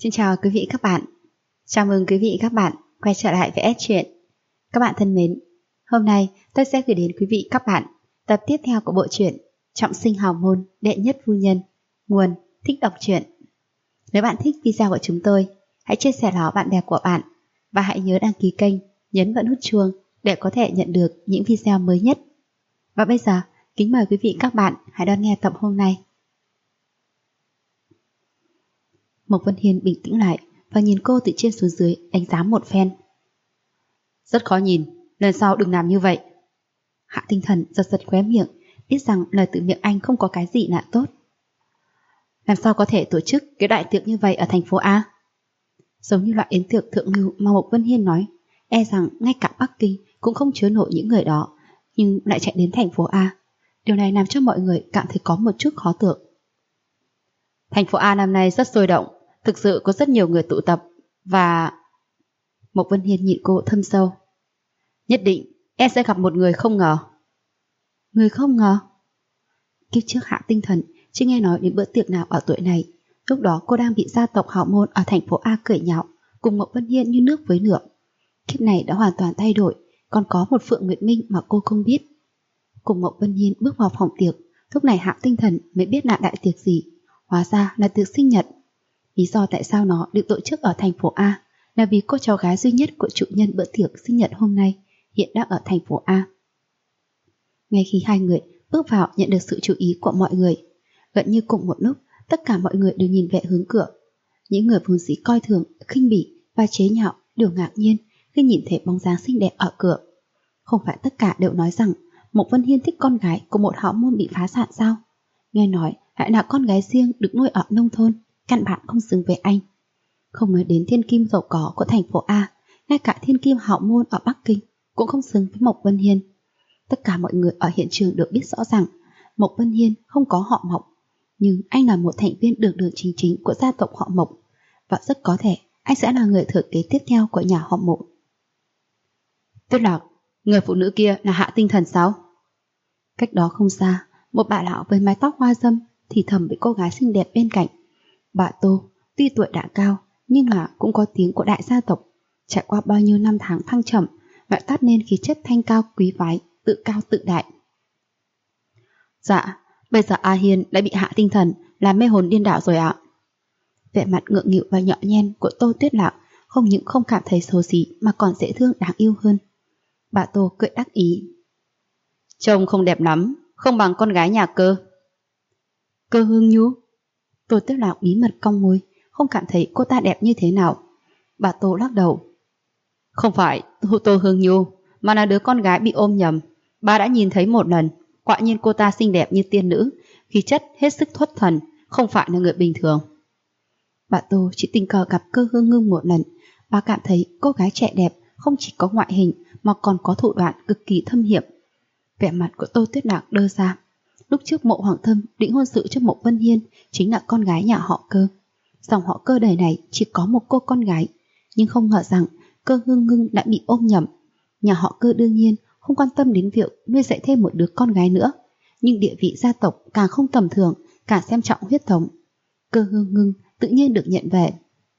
Xin chào quý vị các bạn. Chào mừng quý vị các bạn quay trở lại với S Truyện. Các bạn thân mến, hôm nay tôi sẽ gửi đến quý vị các bạn tập tiếp theo của bộ truyện Trọng sinh hào môn đệ nhất phu nhân, nguồn Thích đọc truyện. Nếu bạn thích video của chúng tôi, hãy chia sẻ nó bạn bè của bạn và hãy nhớ đăng ký kênh, nhấn vào nút chuông để có thể nhận được những video mới nhất. Và bây giờ, kính mời quý vị các bạn hãy đón nghe tập hôm nay. Mộc Vân Hiên bình tĩnh lại và nhìn cô từ trên xuống dưới đánh giá một phen. Rất khó nhìn, lần sau đừng làm như vậy. Hạ Tinh Thần giật giật khóe miệng, biết rằng lời từ miệng anh không có cái gì là tốt. Làm sao có thể tổ chức cái đại tiệc như vậy ở thành phố A? Giống như loại yến tiệc thượng lưu mà Mộc Vân Hiên nói, e rằng ngay cả Bắc Kinh cũng không chứa nổi những người đó, nhưng lại chạy đến thành phố A. Điều này làm cho mọi người cảm thấy có một chút khó tưởng. Thành phố A năm nay rất sôi động, thực sự có rất nhiều người tụ tập và... Mộc Vân Hiên nhìn cô thâm sâu. Nhất định em sẽ gặp một người không ngờ. Người không ngờ? Kiếp trước Hạ Tinh Thần chưa nghe nói đến bữa tiệc nào ở tuổi này. Lúc đó cô đang bị gia tộc hào môn ở thành phố A cười nhạo, cùng Mộc Vân Hiên như nước với lửa. Kiếp này đã hoàn toàn thay đổi, còn có một Phượng Nguyệt Minh mà cô không biết. Cùng Mộc Vân Hiên bước vào phòng tiệc, lúc này Hạ Tinh Thần mới biết là đại tiệc gì. Hóa ra là tiệc sinh nhật. Lý do tại sao nó được tổ chức ở thành phố A là vì cô cháu gái duy nhất của chủ nhân bữa tiệc sinh nhật hôm nay hiện đang ở thành phố A. Ngay khi hai người bước vào nhận được sự chú ý của mọi người, gần như cùng một lúc tất cả mọi người đều nhìn về hướng cửa. Những người vốn dĩ coi thường, khinh bỉ và chế nhạo đều ngạc nhiên khi nhìn thấy bóng dáng xinh đẹp ở cửa. Không phải tất cả đều nói rằng Mộc Vân Hiên thích con gái của một hào môn bị phá sản sao? Nghe nói lại là con gái riêng được nuôi ở nông thôn, căn bản không xứng với anh. Không nói đến thiên kim giàu có của thành phố A, ngay cả thiên kim hào môn ở Bắc Kinh cũng không xứng với Mộc Vân Hiên. Tất cả mọi người ở hiện trường được biết rõ rằng Mộc Vân Hiên không có họ Mộc, nhưng anh là một thành viên đường đường chính chính của gia tộc họ Mộc, và rất có thể anh sẽ là người thừa kế tiếp theo của nhà họ Mộc. Tuyết Lạc, người phụ nữ kia là Hạ Tinh Thần sao? Cách đó không xa, một bà lão với mái tóc hoa râm thì thầm với cô gái xinh đẹp bên cạnh. Bà Tô tuy tuổi đã cao nhưng là cũng có tiếng của đại gia tộc, trải qua bao nhiêu năm tháng thăng trầm lại toát nên khí chất thanh cao quý phái, tự cao tự đại. Dạ, bây giờ A Hiên đã bị Hạ Tinh Thần làm mê hồn điên đảo rồi ạ. Vẻ mặt ngượng nghịu và nhọ nhen của Tô Tuyết Lạc không những không cảm thấy xấu xí mà còn dễ thương đáng yêu hơn. Bà Tô cười đắc ý. Trông không đẹp lắm, không bằng con gái nhà Cơ. Cơ Hương Nhu? Tô Tuyết Lạc bí mật cong môi, không cảm thấy cô ta đẹp như thế nào. Bà Tô lắc đầu. Không phải Tô Hương Nhu, mà là đứa con gái bị ôm nhầm. Bà đã nhìn thấy một lần, quả nhiên cô ta xinh đẹp như tiên nữ, khí chất hết sức xuất thần, không phải là người bình thường. Bà Tô chỉ tình cờ gặp Cơ Hương Ngưng một lần, bà cảm thấy cô gái trẻ đẹp không chỉ có ngoại hình mà còn có thủ đoạn cực kỳ thâm hiểm. Vẻ mặt của Tô Tuyết Lạc đơ ra. Lúc trước Mộ Hoàng Thâm định hôn sự cho Mộc Vân Hiên chính là con gái nhà họ Cơ. Dòng họ Cơ đời này chỉ có một cô con gái, nhưng không ngờ rằng Cơ Hương Ngưng đã bị ôm nhầm. Nhà họ Cơ đương nhiên không quan tâm đến việc nuôi dạy thêm một đứa con gái nữa, nhưng địa vị gia tộc càng không tầm thường, càng xem trọng huyết thống. Cơ Hương Ngưng tự nhiên được nhận về.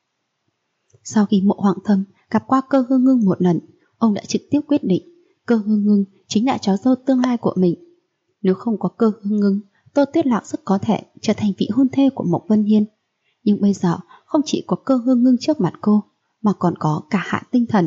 Sau khi Mộ Hoàng Thâm gặp qua Cơ Hương Ngưng một lần, ông đã trực tiếp quyết định Cơ Hương Ngưng chính là cháu dâu tương lai của mình. Nếu không có Cơ Hương Ngưng, Tô Tuyết Lạc rất có thể trở thành vị hôn thê của Mộc Vân Hiên. Nhưng bây giờ không chỉ có Cơ Hương Ngưng trước mặt cô, mà còn có cả Hạ Tinh Thần.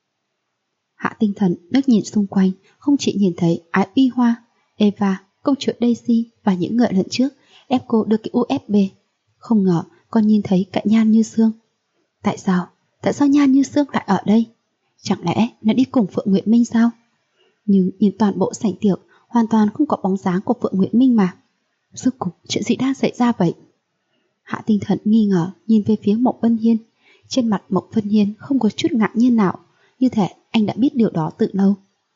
Hạ Tinh Thần liếc nhìn xung quanh, không chỉ nhìn thấy Ái Uy Hoa, Eva, công chúa Daisy và những người lần trước ép cô đưa cái USB. Không ngờ còn nhìn thấy cả Nhan Như Sương. Tại sao Nhan Như Sương lại ở đây? Chẳng lẽ nó đi cùng Phượng Nguyệt Minh sao? Nhưng nhìn toàn bộ sảnh tiệc hoàn toàn không có bóng dáng của Phượng Nguyệt Minh mà. Rốt cuộc chuyện gì đang xảy ra vậy? Hạ Tinh Thần nghi ngờ nhìn về phía Mộc Vân Hiên. Trên mặt Mộc Vân Hiên không có chút ngạc nhiên nào, như thể anh đã biết điều đó từ lâu.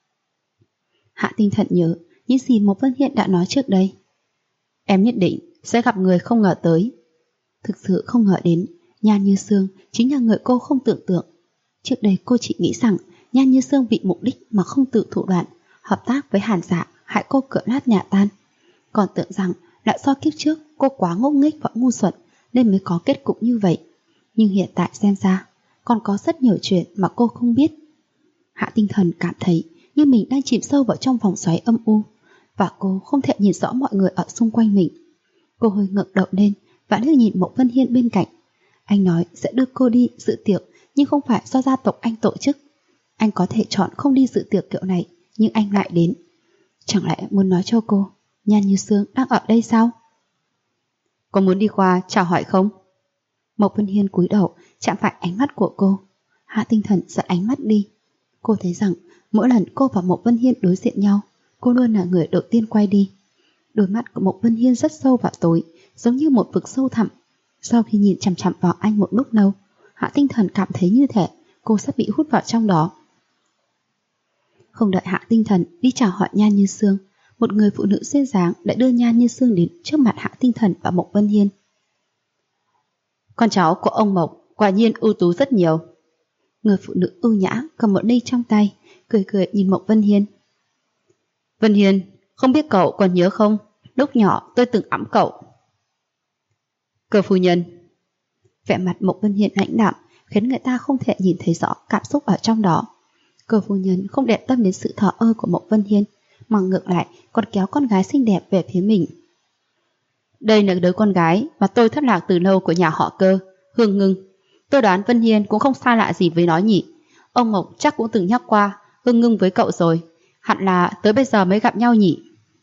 Hạ Tinh Thần nhớ những gì Mộc Vân Hiên đã nói trước đây. Em nhất định sẽ gặp người không ngờ tới. Thực sự không ngờ đến Nhan Như Sương chính là người cô không tưởng tượng. Trước đây cô chỉ nghĩ rằng Nhan Như Sương vì mục đích mà không tự thủ đoạn hợp tác với Hàn Dạ hại cô cửa nát nhà tan. Còn tưởng rằng lại do kiếp trước cô quá ngốc nghếch và ngu xuẩn nên mới có kết cục như vậy. Nhưng hiện tại xem ra, còn có rất nhiều chuyện mà cô không biết. Hạ Tinh Thần cảm thấy như mình đang chìm sâu vào trong vòng xoáy âm u, và cô không thể nhìn rõ mọi người ở xung quanh mình. Cô hơi ngẩng đầu lên và liếc nhìn Mộc Vân Hiên bên cạnh. Anh nói sẽ đưa cô đi dự tiệc, nhưng không phải do gia tộc anh tổ chức. Anh có thể chọn không đi dự tiệc kiểu này, nhưng anh lại đến. Chẳng lẽ muốn nói cho cô Nhan Như Sương đang ở đây sao? Có muốn đi qua chào hỏi không? Mộc Vân Hiên cúi đầu chạm phải ánh mắt của cô. Hạ Tinh Thần giật ánh mắt đi. Cô thấy rằng mỗi lần cô và Mộc Vân Hiên đối diện nhau, cô luôn là người đầu tiên quay đi. Đôi mắt của Mộc Vân Hiên rất sâu và tối, giống như một vực sâu thẳm. Sau khi nhìn chằm chằm vào anh một lúc lâu, Hạ Tinh Thần cảm thấy như thể cô sắp bị hút vào trong đó. Không đợi Hạ Tinh Thần đi chào hỏi Nhan Như Sương, một người phụ nữ duyên dáng đã đưa Nhan Như Sương đến trước mặt Hạ Tinh Thần và Mộc Vân Hiên. Con cháu của ông Mộc quả nhiên ưu tú rất nhiều. Người phụ nữ ưu nhã cầm một ly trong tay, cười cười nhìn Mộc Vân Hiên. Vân Hiên, không biết cậu còn nhớ không? Lúc nhỏ tôi từng ẵm cậu. Cơ phu nhân. Vẻ mặt Mộc Vân Hiên lãnh đạm khiến người ta không thể nhìn thấy rõ cảm xúc ở trong đó. Cơ phu nhân không để tâm đến sự thờ ơ của Mộc Vân Hiên, mà ngược lại còn kéo con gái xinh đẹp về phía mình. Đây là đứa con gái mà tôi thất lạc từ lâu của nhà họ Cơ, Hương Ngưng. Tôi đoán Vân Hiên cũng không xa lạ gì với nó nhỉ. Ông Mộc chắc cũng từng nhắc qua Hương Ngưng với cậu rồi. Hẳn là tới bây giờ mới gặp nhau nhỉ.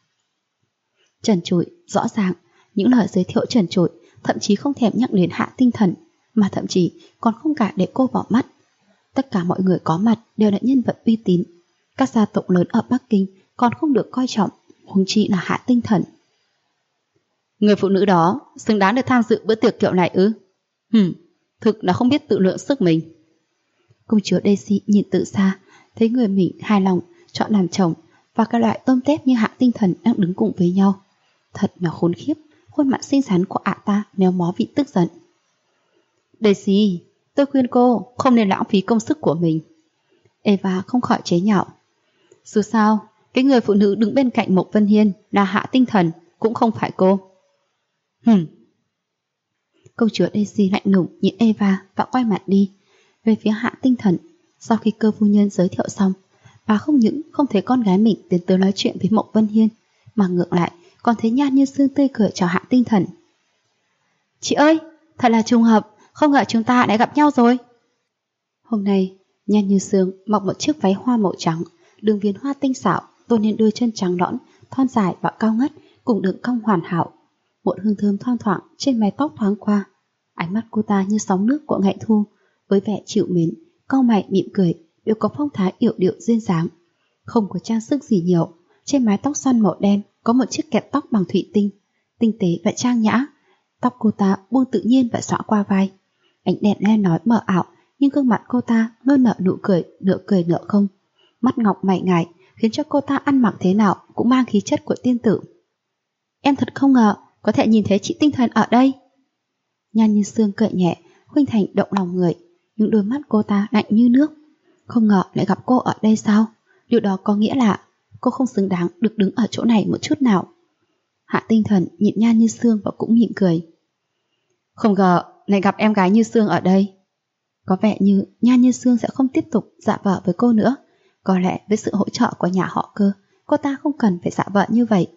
Trần trụi, rõ ràng, những lời giới thiệu trần trụi, thậm chí không thèm nhắc đến Hạ Tinh Thần, mà thậm chí còn không cả để cô vào mắt. Tất cả mọi người có mặt đều là nhân vật uy tín. Các gia tộc lớn ở Bắc Kinh còn không được coi trọng, huống chi là Hạ Tinh Thần. Người phụ nữ đó xứng đáng được tham dự bữa tiệc kiểu này ư? Thực là không biết tự lượng sức mình. Công chúa Daisy nhìn từ xa, thấy người mình hài lòng chọn làm chồng và các loại tôm tép như Hạ Tinh Thần đang đứng cùng với nhau. Thật là khốn khiếp, khuôn mặt xinh xắn của ả ta méo mó vì tức giận. Daisy, tôi khuyên cô không nên lãng phí công sức của mình. Eva không khỏi chế nhạo. Dù sao, cái người phụ nữ đứng bên cạnh Mộc Vân Hiên là Hạ Tinh Thần, cũng không phải cô. Công chúa Daisy lạnh lùng nhìn Eva và quay mặt đi về phía Hạ Tinh Thần. Sau khi Cơ phu nhân giới thiệu xong, bà không những không thấy con gái mình tiến tới nói chuyện với Mộc Vân Hiên, mà ngược lại còn thấy Nhan Như Sương tươi cười chào Hạ Tinh Thần. Chị ơi, thật là trùng hợp, không ngờ chúng ta đã gặp nhau rồi. Hôm nay Nhan Như Sương mặc một chiếc váy hoa màu trắng, đường viền hoa tinh xảo tôn lên đôi chân trắng nõn, thon dài và cao ngất, cùng đường cong hoàn hảo. Một hương thơm thoang thoảng trên mái tóc thoáng qua. Ánh mắt cô ta như sóng nước của ngày thu, với vẻ chịu mến, cau mày mỉm cười, đều có phong thái yểu điệu duyên dáng. Không có trang sức gì nhiều, trên mái tóc xoăn màu đen có một chiếc kẹp tóc bằng thủy tinh, tinh tế và trang nhã. Tóc cô ta buông tự nhiên và xõa qua vai. Ánh đèn le lói mờ ảo, nhưng gương mặt cô ta luôn nở nụ cười nửa không. Mắt ngọc mày ngài khiến cho cô ta ăn mặc thế nào cũng mang khí chất của tiên tử. Em thật không ngờ có thể nhìn thấy chị Tinh Thần ở đây. Nhan Như Sương cười nhẹ, khuynh thành động lòng người, nhưng đôi mắt cô ta lạnh như nước. Không ngờ lại gặp cô ở đây sao? Điều đó có nghĩa là cô không xứng đáng được đứng ở chỗ này một chút nào. Hạ Tinh Thần nhìn Nhan Như Sương và cũng mỉm cười. Không ngờ lại gặp em gái Như Sương ở đây. Có vẻ như Nhan Như Sương sẽ không tiếp tục giả vờ với cô nữa. Có lẽ với sự hỗ trợ của nhà họ Cơ, cô ta không cần phải giả vờ như vậy.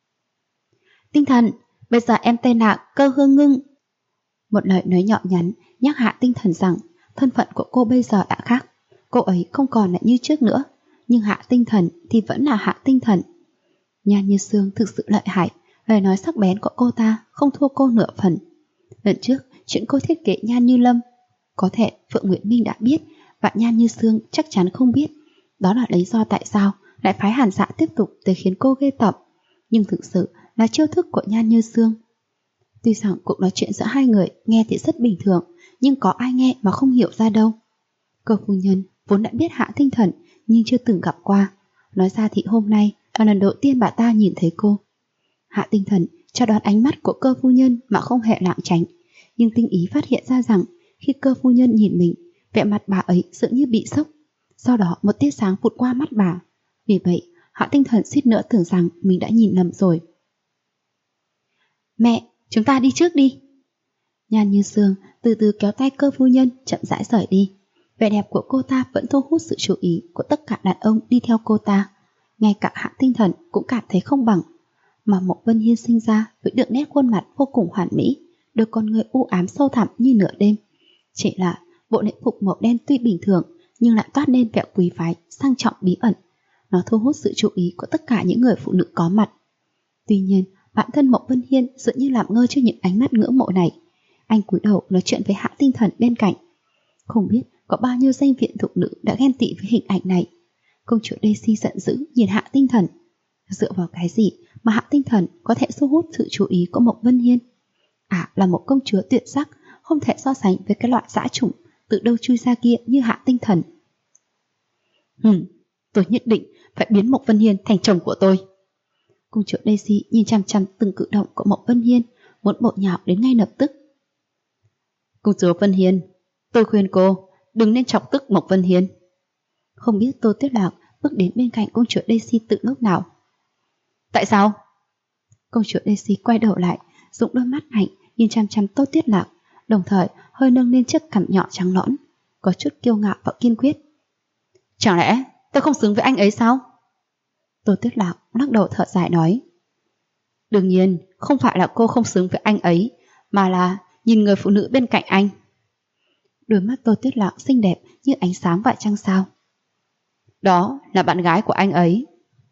Tinh Thần, bây giờ em tên là Cơ Hương Ngưng. Một lời nói nhỏ nhắn nhắc Hạ Tinh Thần rằng thân phận của cô bây giờ đã khác. Cô ấy không còn là như trước nữa, nhưng Hạ Tinh Thần thì vẫn là Hạ Tinh Thần. Nhan Như Sương thực sự lợi hại, lời nói sắc bén của cô ta không thua cô nửa phần. Lần trước, chuyện cô thiết kế Nhan Như Lâm, có thể Phượng Nguyệt Minh đã biết và Nhan Như Sương chắc chắn không biết. Đó là lý do tại sao lại phái Hàn Dạ tiếp tục để khiến cô ghê tởm. Nhưng thực sự là chiêu thức của Nhan Như Sương. Tuy rằng cuộc nói chuyện giữa hai người nghe thì rất bình thường, nhưng có ai nghe mà không hiểu ra đâu. Cơ phu nhân vốn đã biết Hạ Tinh Thần nhưng chưa từng gặp qua. Nói ra thì hôm nay là lần đầu tiên bà ta nhìn thấy cô. Hạ Tinh Thần chào đón ánh mắt của cơ phu nhân mà không hề lảng tránh, nhưng tinh ý phát hiện ra rằng khi cơ phu nhân nhìn mình, vẻ mặt bà ấy dường như bị sốc. Sau đó một tia sáng vụt qua mắt bà. Vì vậy Hạ Tinh Thần suýt nữa tưởng rằng mình đã nhìn lầm rồi. Mẹ, chúng ta đi trước đi. Nhan Như Sương từ từ kéo tay Cơ phu nhân chậm rãi rời đi. Vẻ đẹp của cô ta vẫn thu hút sự chú ý của tất cả đàn ông đi theo cô ta. Ngay cả Hạ Tinh Thần cũng cảm thấy không bằng. Mà Mộc Vân Hiên sinh ra với đường nét khuôn mặt vô cùng hoàn mỹ, đôi con người u ám sâu thẳm như nửa đêm. Chỉ là bộ lễ phục màu đen tuy bình thường nhưng lại toát lên vẻ quý phái, sang trọng bí ẩn. Nó thu hút sự chú ý của tất cả những người phụ nữ có mặt. Tuy nhiên, bản thân Mộc Vân Hiên dường như làm ngơ trước những ánh mắt ngưỡng mộ này. Anh cúi đầu nói chuyện với Hạ Tinh Thần bên cạnh. Không biết có bao nhiêu danh viện thục nữ đã ghen tị với hình ảnh này. Công chúa Daisy giận dữ nhìn Hạ Tinh Thần. Dựa vào cái gì mà Hạ Tinh Thần có thể thu hút sự chú ý của Mộc Vân Hiên? Là một công chúa tuyệt sắc, không thể so sánh với cái loại dã chủng từ đâu chui ra kia như Hạ Tinh Thần. Tôi nhất định phải biến Mộc Vân Hiên thành chồng của tôi. Công chúa Daisy nhìn chằm chằm từng cử động của Mộc Vân Hiên, muốn bổ nhào đến ngay lập tức. Công chúa Vân Hiên, tôi khuyên cô đừng nên chọc tức Mộc Vân Hiên. Không biết Tô Tuyết Lạc bước đến bên cạnh công chúa Daisy từ lúc nào. Tại sao? Công chúa Daisy quay đầu lại, dùng đôi mắt lạnh nhìn chằm chằm Tô Tuyết Lạc, đồng thời hơi nâng lên chiếc cằm nhỏ trắng nõn, có chút kiêu ngạo và kiên quyết. Chẳng lẽ tôi không xứng với anh ấy sao? Tô Tuyết Lạc lắc đầu thở dài nói. Đương nhiên không phải là cô không xứng với anh ấy, mà là nhìn người phụ nữ bên cạnh anh. Đôi mắt Tô Tuyết Lạc xinh đẹp như ánh sáng và trăng sao. Đó là bạn gái của anh ấy.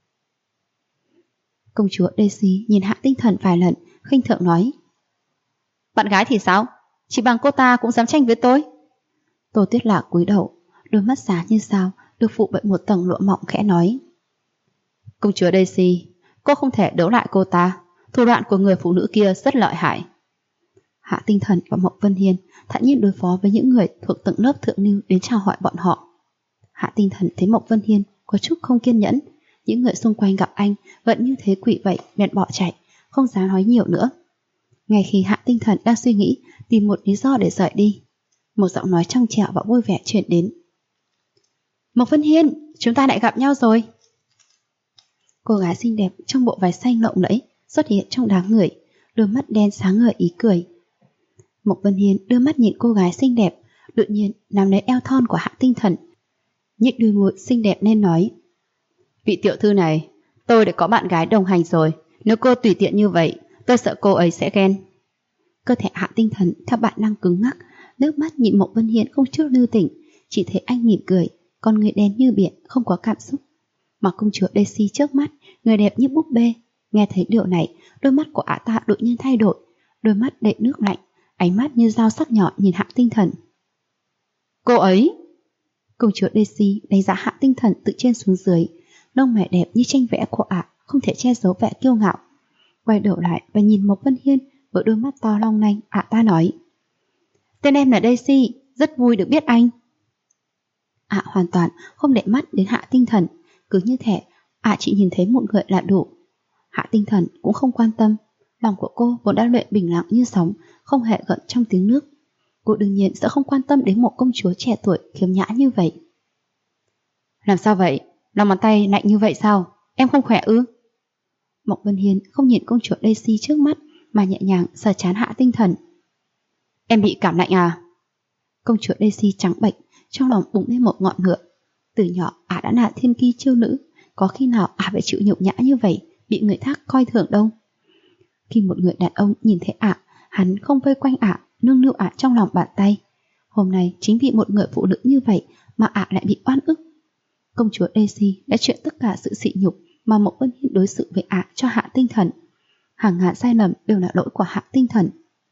Công chúa Daisy nhìn Hạ Tinh Thần vài lần, khinh thường nói. Bạn gái thì sao? Chỉ bằng cô ta cũng dám tranh với tôi. Tô Tuyết Lạc cúi đầu, đôi mắt sáng như sao được phủ bởi một tầng lụa mỏng, khẽ nói. Công chúa Daisy, cô không thể đấu lại cô ta. Thủ đoạn của người phụ nữ kia rất lợi hại. Hạ Tinh Thần và Mộc Vân Hiên thản nhiên đối phó với những người thuộc tầng lớp thượng lưu đến chào hỏi bọn họ. Hạ Tinh Thần thấy Mộc Vân Hiên có chút không kiên nhẫn. Những người xung quanh gặp anh vẫn như thế quỷ vậy, bèn bỏ chạy, không dám nói nhiều nữa. Ngay khi Hạ Tinh Thần đang suy nghĩ tìm một lý do để rời đi, một giọng nói trong trẻo và vui vẻ truyền đến. Mộc Vân Hiên, chúng ta lại gặp nhau rồi. Cô gái xinh đẹp trong bộ váy xanh lộng lẫy xuất hiện trong đám người, đôi mắt đen sáng ngời ý cười. Mộc Vân Hiên đưa mắt nhìn cô gái xinh đẹp, đột nhiên nắm lấy eo thon của Hạ Tinh Thần, nhích đôi môi xinh đẹp nên nói. Vị tiểu thư này, tôi đã có bạn gái đồng hành rồi. Nếu cô tùy tiện như vậy, tôi sợ cô ấy sẽ ghen. Cơ thể Hạ Tinh Thần theo bản năng cứng ngắc, nước mắt nhìn Mộc Vân Hiên không chút lưu tình, chỉ thấy anh mỉm cười, con người đen như biển, không có cảm xúc. Mà công chúa Daisy trước mắt, người đẹp như búp bê, nghe thấy điều này, đôi mắt của ả ta đột nhiên thay đổi, đôi mắt đầy nước lạnh, ánh mắt như dao sắc nhọn nhìn Hạ Tinh Thần. Cô ấy! Công chúa Daisy đánh giá Hạ Tinh Thần từ trên xuống dưới, lông mày đẹp như tranh vẽ của ả không thể che giấu vẻ kiêu ngạo. Quay đầu lại và nhìn Mộc Vân Hiên với đôi mắt to long lanh, ả ta nói. Tên em là Daisy, rất vui được biết anh. Ả hoàn toàn không để mắt đến Hạ Tinh Thần, cứ như thể ả chỉ nhìn thấy một người là đủ. Hạ Tinh Thần cũng không quan tâm, lòng của cô vốn đã luyện bình lặng như sóng, không hề gợn trong tiếng nước. Cô đương nhiên sẽ không quan tâm đến một công chúa trẻ tuổi khiếm nhã như vậy. Làm sao vậy? Lòng bàn tay lạnh như vậy sao? Em không khỏe ư? Mộc Vân Hiên không nhìn công chúa Daisy trước mắt mà nhẹ nhàng sờ trán Hạ Tinh Thần. Em bị cảm lạnh à? Công chúa Daisy trắng bệch, trong lòng bùng lên một ngọn lửa. Từ nhỏ ả đã là thiên ki chiêu nữ, có khi nào ả phải chịu nhục nhã như vậy, bị người khác coi thường đâu. Khi một người đàn ông nhìn thấy ả, hắn không vây quanh ả, nương nương ả trong lòng bàn tay. Hôm nay chính vì một người phụ nữ như vậy mà ả lại bị oan ức. Công chúa Daisy đã chịu tất cả sự sỉ nhục mà Mộc Vân Hiên đối xử với ả cho Hạ Tinh Thần. Hàng ngàn sai lầm đều là lỗi của Hạ Tinh Thần.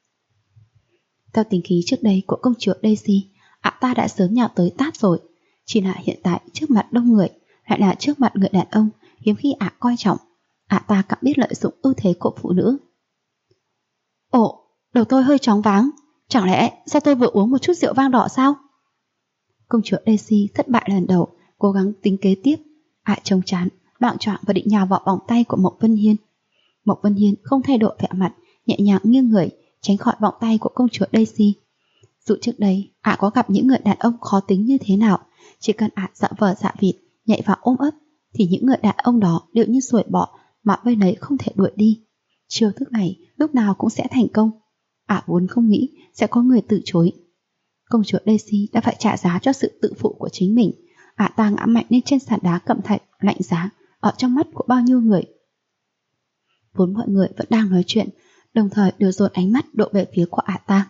Theo tính khí trước đây của công chúa Daisy, ả ta đã sớm nhào tới tát rồi. Chỉ là hiện tại trước mặt đông người, lại là trước mặt người đàn ông hiếm khi ả coi trọng, ả ta cảm biết lợi dụng ưu thế của phụ nữ. Ồ, đầu tôi hơi chóng váng, chẳng lẽ do tôi vừa uống một chút rượu vang đỏ sao? Công chúa Daisy thất bại lần đầu, cố gắng tính kế tiếp, ả trông chán, loạng choạng và định nhào vào vòng tay của Mộc Vân Hiên. Mộc Vân Hiên không thay đổi vẻ mặt, nhẹ nhàng nghiêng người, tránh khỏi vòng tay của công chúa Daisy. Dù trước đây ả có gặp những người đàn ông khó tính như thế nào, chỉ cần ả dạ vờ dạ vịt, nhảy vào ôm ấp, thì những người đàn ông đó đều như xuổi bọ mà vây lấy không thể đuổi đi. Chiêu thức này lúc nào cũng sẽ thành công. Vốn không nghĩ sẽ có người từ chối. Công chúa Daisy đã phải trả giá cho sự tự phụ của chính mình. Ta ngã mạnh lên trên sàn đá cẩm thạch lạnh giá ở trong mắt của bao nhiêu người. Vốn mọi người vẫn đang nói chuyện, đồng thời đều dồn ánh mắt đổ về phía của ta.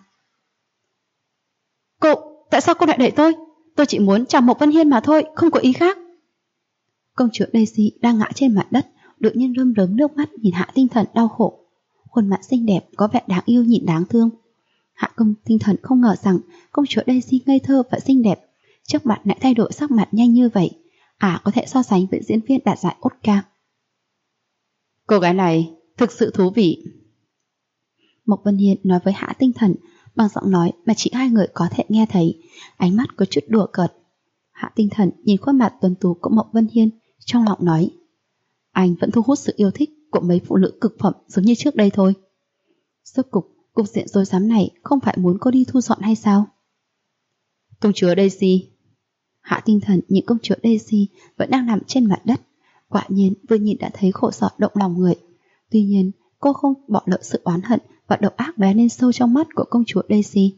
Tại sao cô lại đẩy tôi? Tôi chỉ muốn chào Mộc Vân Hiên mà thôi, không có ý khác. Công chúa Daisy đang ngã trên mặt đất, đột nhiên rơm rớm nước mắt nhìn Hạ Tinh Thần đau khổ. Khuôn mặt xinh đẹp có vẻ đáng yêu nhìn đáng thương. Hạ Tinh Thần không ngờ rằng công chúa Daisy ngây thơ và xinh đẹp trước mặt lại thay đổi sắc mặt nhanh như vậy. Có thể so sánh với diễn viên đạt giải Oscar. Cô gái này thực sự thú vị. Mộc Vân Hiên nói với Hạ Tinh Thần bằng giọng nói mà chỉ hai người có thể nghe thấy, ánh mắt có chút đùa cợt. Hạ Tinh Thần nhìn khuôn mặt tuấn tú của Mộc Vân Hiên, trong lòng nói: anh vẫn thu hút sự yêu thích của mấy phụ nữ cực phẩm giống như trước đây thôi. Rốt cục diện rối rắm này không phải muốn cô đi thu dọn hay sao? Công chúa Daisy. Hạ Tinh Thần nhìn công chúa Daisy vẫn đang nằm trên mặt đất, quả nhiên vừa nhìn đã thấy khổ sở động lòng người. Tuy nhiên cô không bỏ lỡ sự oán hận và độc ác lóe lên sâu trong mắt của công chúa Daisy.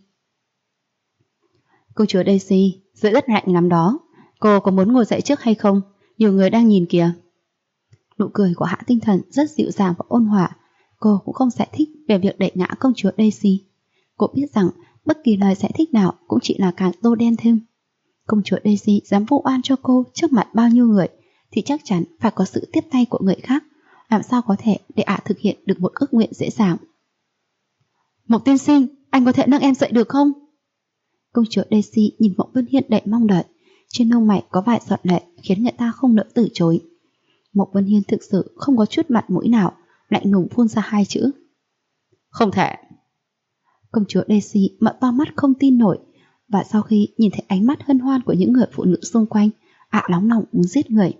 Công chúa Daisy, dưới đất lạnh lắm đó. Cô có muốn ngồi dậy trước hay không? Nhiều người đang nhìn kìa. Nụ cười của Hạ Tinh Thần rất dịu dàng và ôn hòa. Cô cũng không giải thích về việc đẩy ngã công chúa Daisy. Cô biết rằng bất kỳ lời giải thích nào cũng chỉ là càng tô đen thêm. Công chúa Daisy dám vu oan cho cô trước mặt bao nhiêu người thì chắc chắn phải có sự tiếp tay của người khác. Làm sao có thể để thực hiện được một ước nguyện dễ dàng? Mộc tiên sinh, anh có thể nâng em dậy được không? Công chúa Daisy nhìn Mộc Vân Hiên đầy mong đợi. Trên lông mày có vài giọt lệ khiến người ta không nỡ từ chối. Mộc Vân Hiên thực sự không có chút mặt mũi nào, lạnh lùng phun ra hai chữ: không thể. Công chúa Daisy mở to mắt không tin nổi, và sau khi nhìn thấy ánh mắt hân hoan của những người phụ nữ xung quanh, nóng lòng muốn giết người.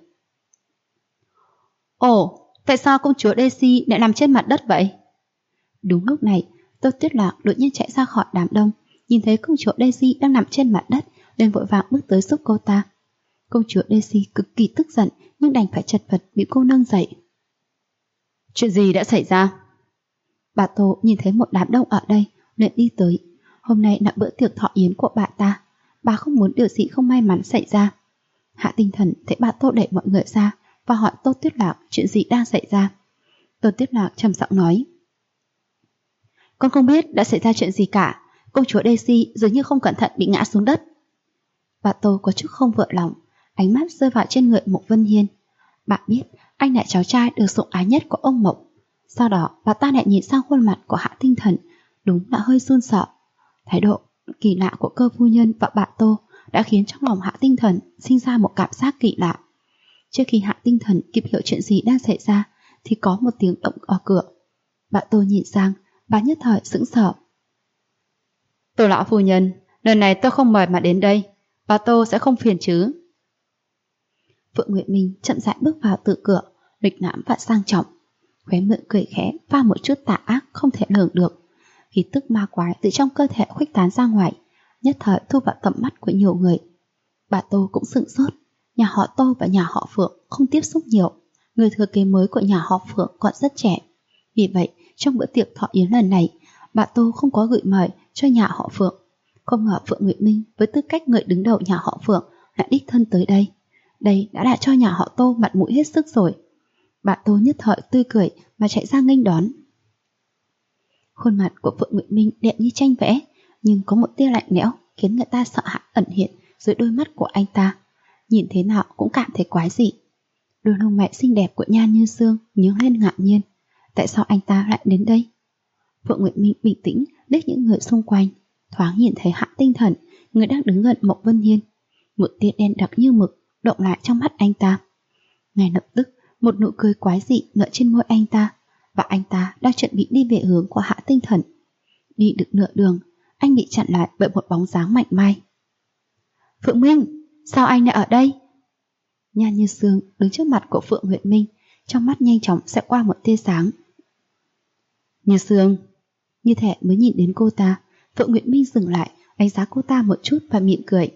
Ồ, tại sao công chúa Daisy lại nằm trên mặt đất vậy? Đúng lúc này, Tô Tuyết Lạc đột nhiên chạy ra khỏi đám đông, nhìn thấy công chúa Daisy đang nằm trên mặt đất, liền vội vàng bước tới giúp cô ta. Công chúa Daisy cực kỳ tức giận nhưng đành phải chật vật bị cô nâng dậy. Chuyện gì đã xảy ra? Bà Tô nhìn thấy một đám đông ở đây liền đi tới. Hôm nay là bữa tiệc thọ yến của bà ta, bà không muốn điều gì không may mắn xảy ra. Hạ Tinh Thần thấy bà Tô đẩy mọi người ra và hỏi Tô Tuyết Lạc chuyện gì đang xảy ra. Tô Tuyết Lạc trầm giọng nói: con không biết đã xảy ra chuyện gì cả. Công chúa Daisy dường như không cẩn thận bị ngã xuống đất. Bà Tô có chút không vừa lòng, ánh mắt rơi vào trên người Mộc Vân Hiên. Bà biết anh là cháu trai được sủng ái nhất của ông Mộc. Sau đó bà ta lại nhìn sang khuôn mặt của Hạ Tinh Thần, đúng là hơi run sợ. Thái độ kỳ lạ của cơ phu nhân và bà Tô đã khiến trong lòng Hạ Tinh Thần sinh ra một cảm giác kỳ lạ. Trước khi Hạ Tinh Thần kịp hiểu chuyện gì đang xảy ra thì có một tiếng động ở cửa. Bà Tô nhìn sang, bà nhất thời sững sờ. Tô lão phu nhân, lần này tôi không mời mà đến đây, bà Tô sẽ không phiền chứ? Phượng Nguyệt Minh chậm rãi bước vào từ cửa, lịch lãm và sang trọng, khóe miệng cười khẽ pha một chút tà ác không thể lường được. Khí tức ma quái từ trong cơ thể khuếch tán ra ngoài, nhất thời thu vào tầm mắt của nhiều người. Bà Tô cũng sửng sốt. Nhà họ Tô và nhà họ Phượng không tiếp xúc nhiều, người thừa kế mới của nhà họ Phượng còn rất trẻ. Vì vậy, trong bữa tiệc thọ yến lần này, bà Tô không có gửi mời cho nhà họ Phượng. Không ngờ Phượng Nguyệt Minh với tư cách người đứng đầu nhà họ Phượng lại đích thân tới đây. Đây đã cho nhà họ Tô mặt mũi hết sức rồi. Bà Tô nhất thời tươi cười mà chạy ra nghênh đón. Khuôn mặt của Phượng Nguyệt Minh đẹp như tranh vẽ, nhưng có một tia lạnh lẽo khiến người ta sợ hãi ẩn hiện dưới đôi mắt của anh ta. Nhìn thế nào cũng cảm thấy quái dị. Đôi lông mày xinh đẹp của Nhan Như Sương nhướng lên ngạc nhiên. Tại sao anh ta lại đến đây? Phượng Nguyệt Minh bình tĩnh liếc những người xung quanh, thoáng nhìn thấy Hạ Tinh Thần, người đang đứng gần Mộc Vân Hiên. Một tia đen đặc như mực động lại trong mắt anh ta. Ngay lập tức, một nụ cười quái dị nở trên môi anh ta, và anh ta đang chuẩn bị đi về hướng của Hạ Tinh Thần. Đi được nửa đường, anh bị chặn lại bởi một bóng dáng mạnh mai. Phượng Minh, sao anh lại ở đây? Nhan Như Sương đứng trước mặt của Phượng Nguyệt Minh, trong mắt nhanh chóng sẽ qua một tia sáng. Như Sương. Như thể mới nhìn đến cô ta, Phượng Nguyệt Minh dừng lại, đánh giá cô ta một chút và mỉm cười.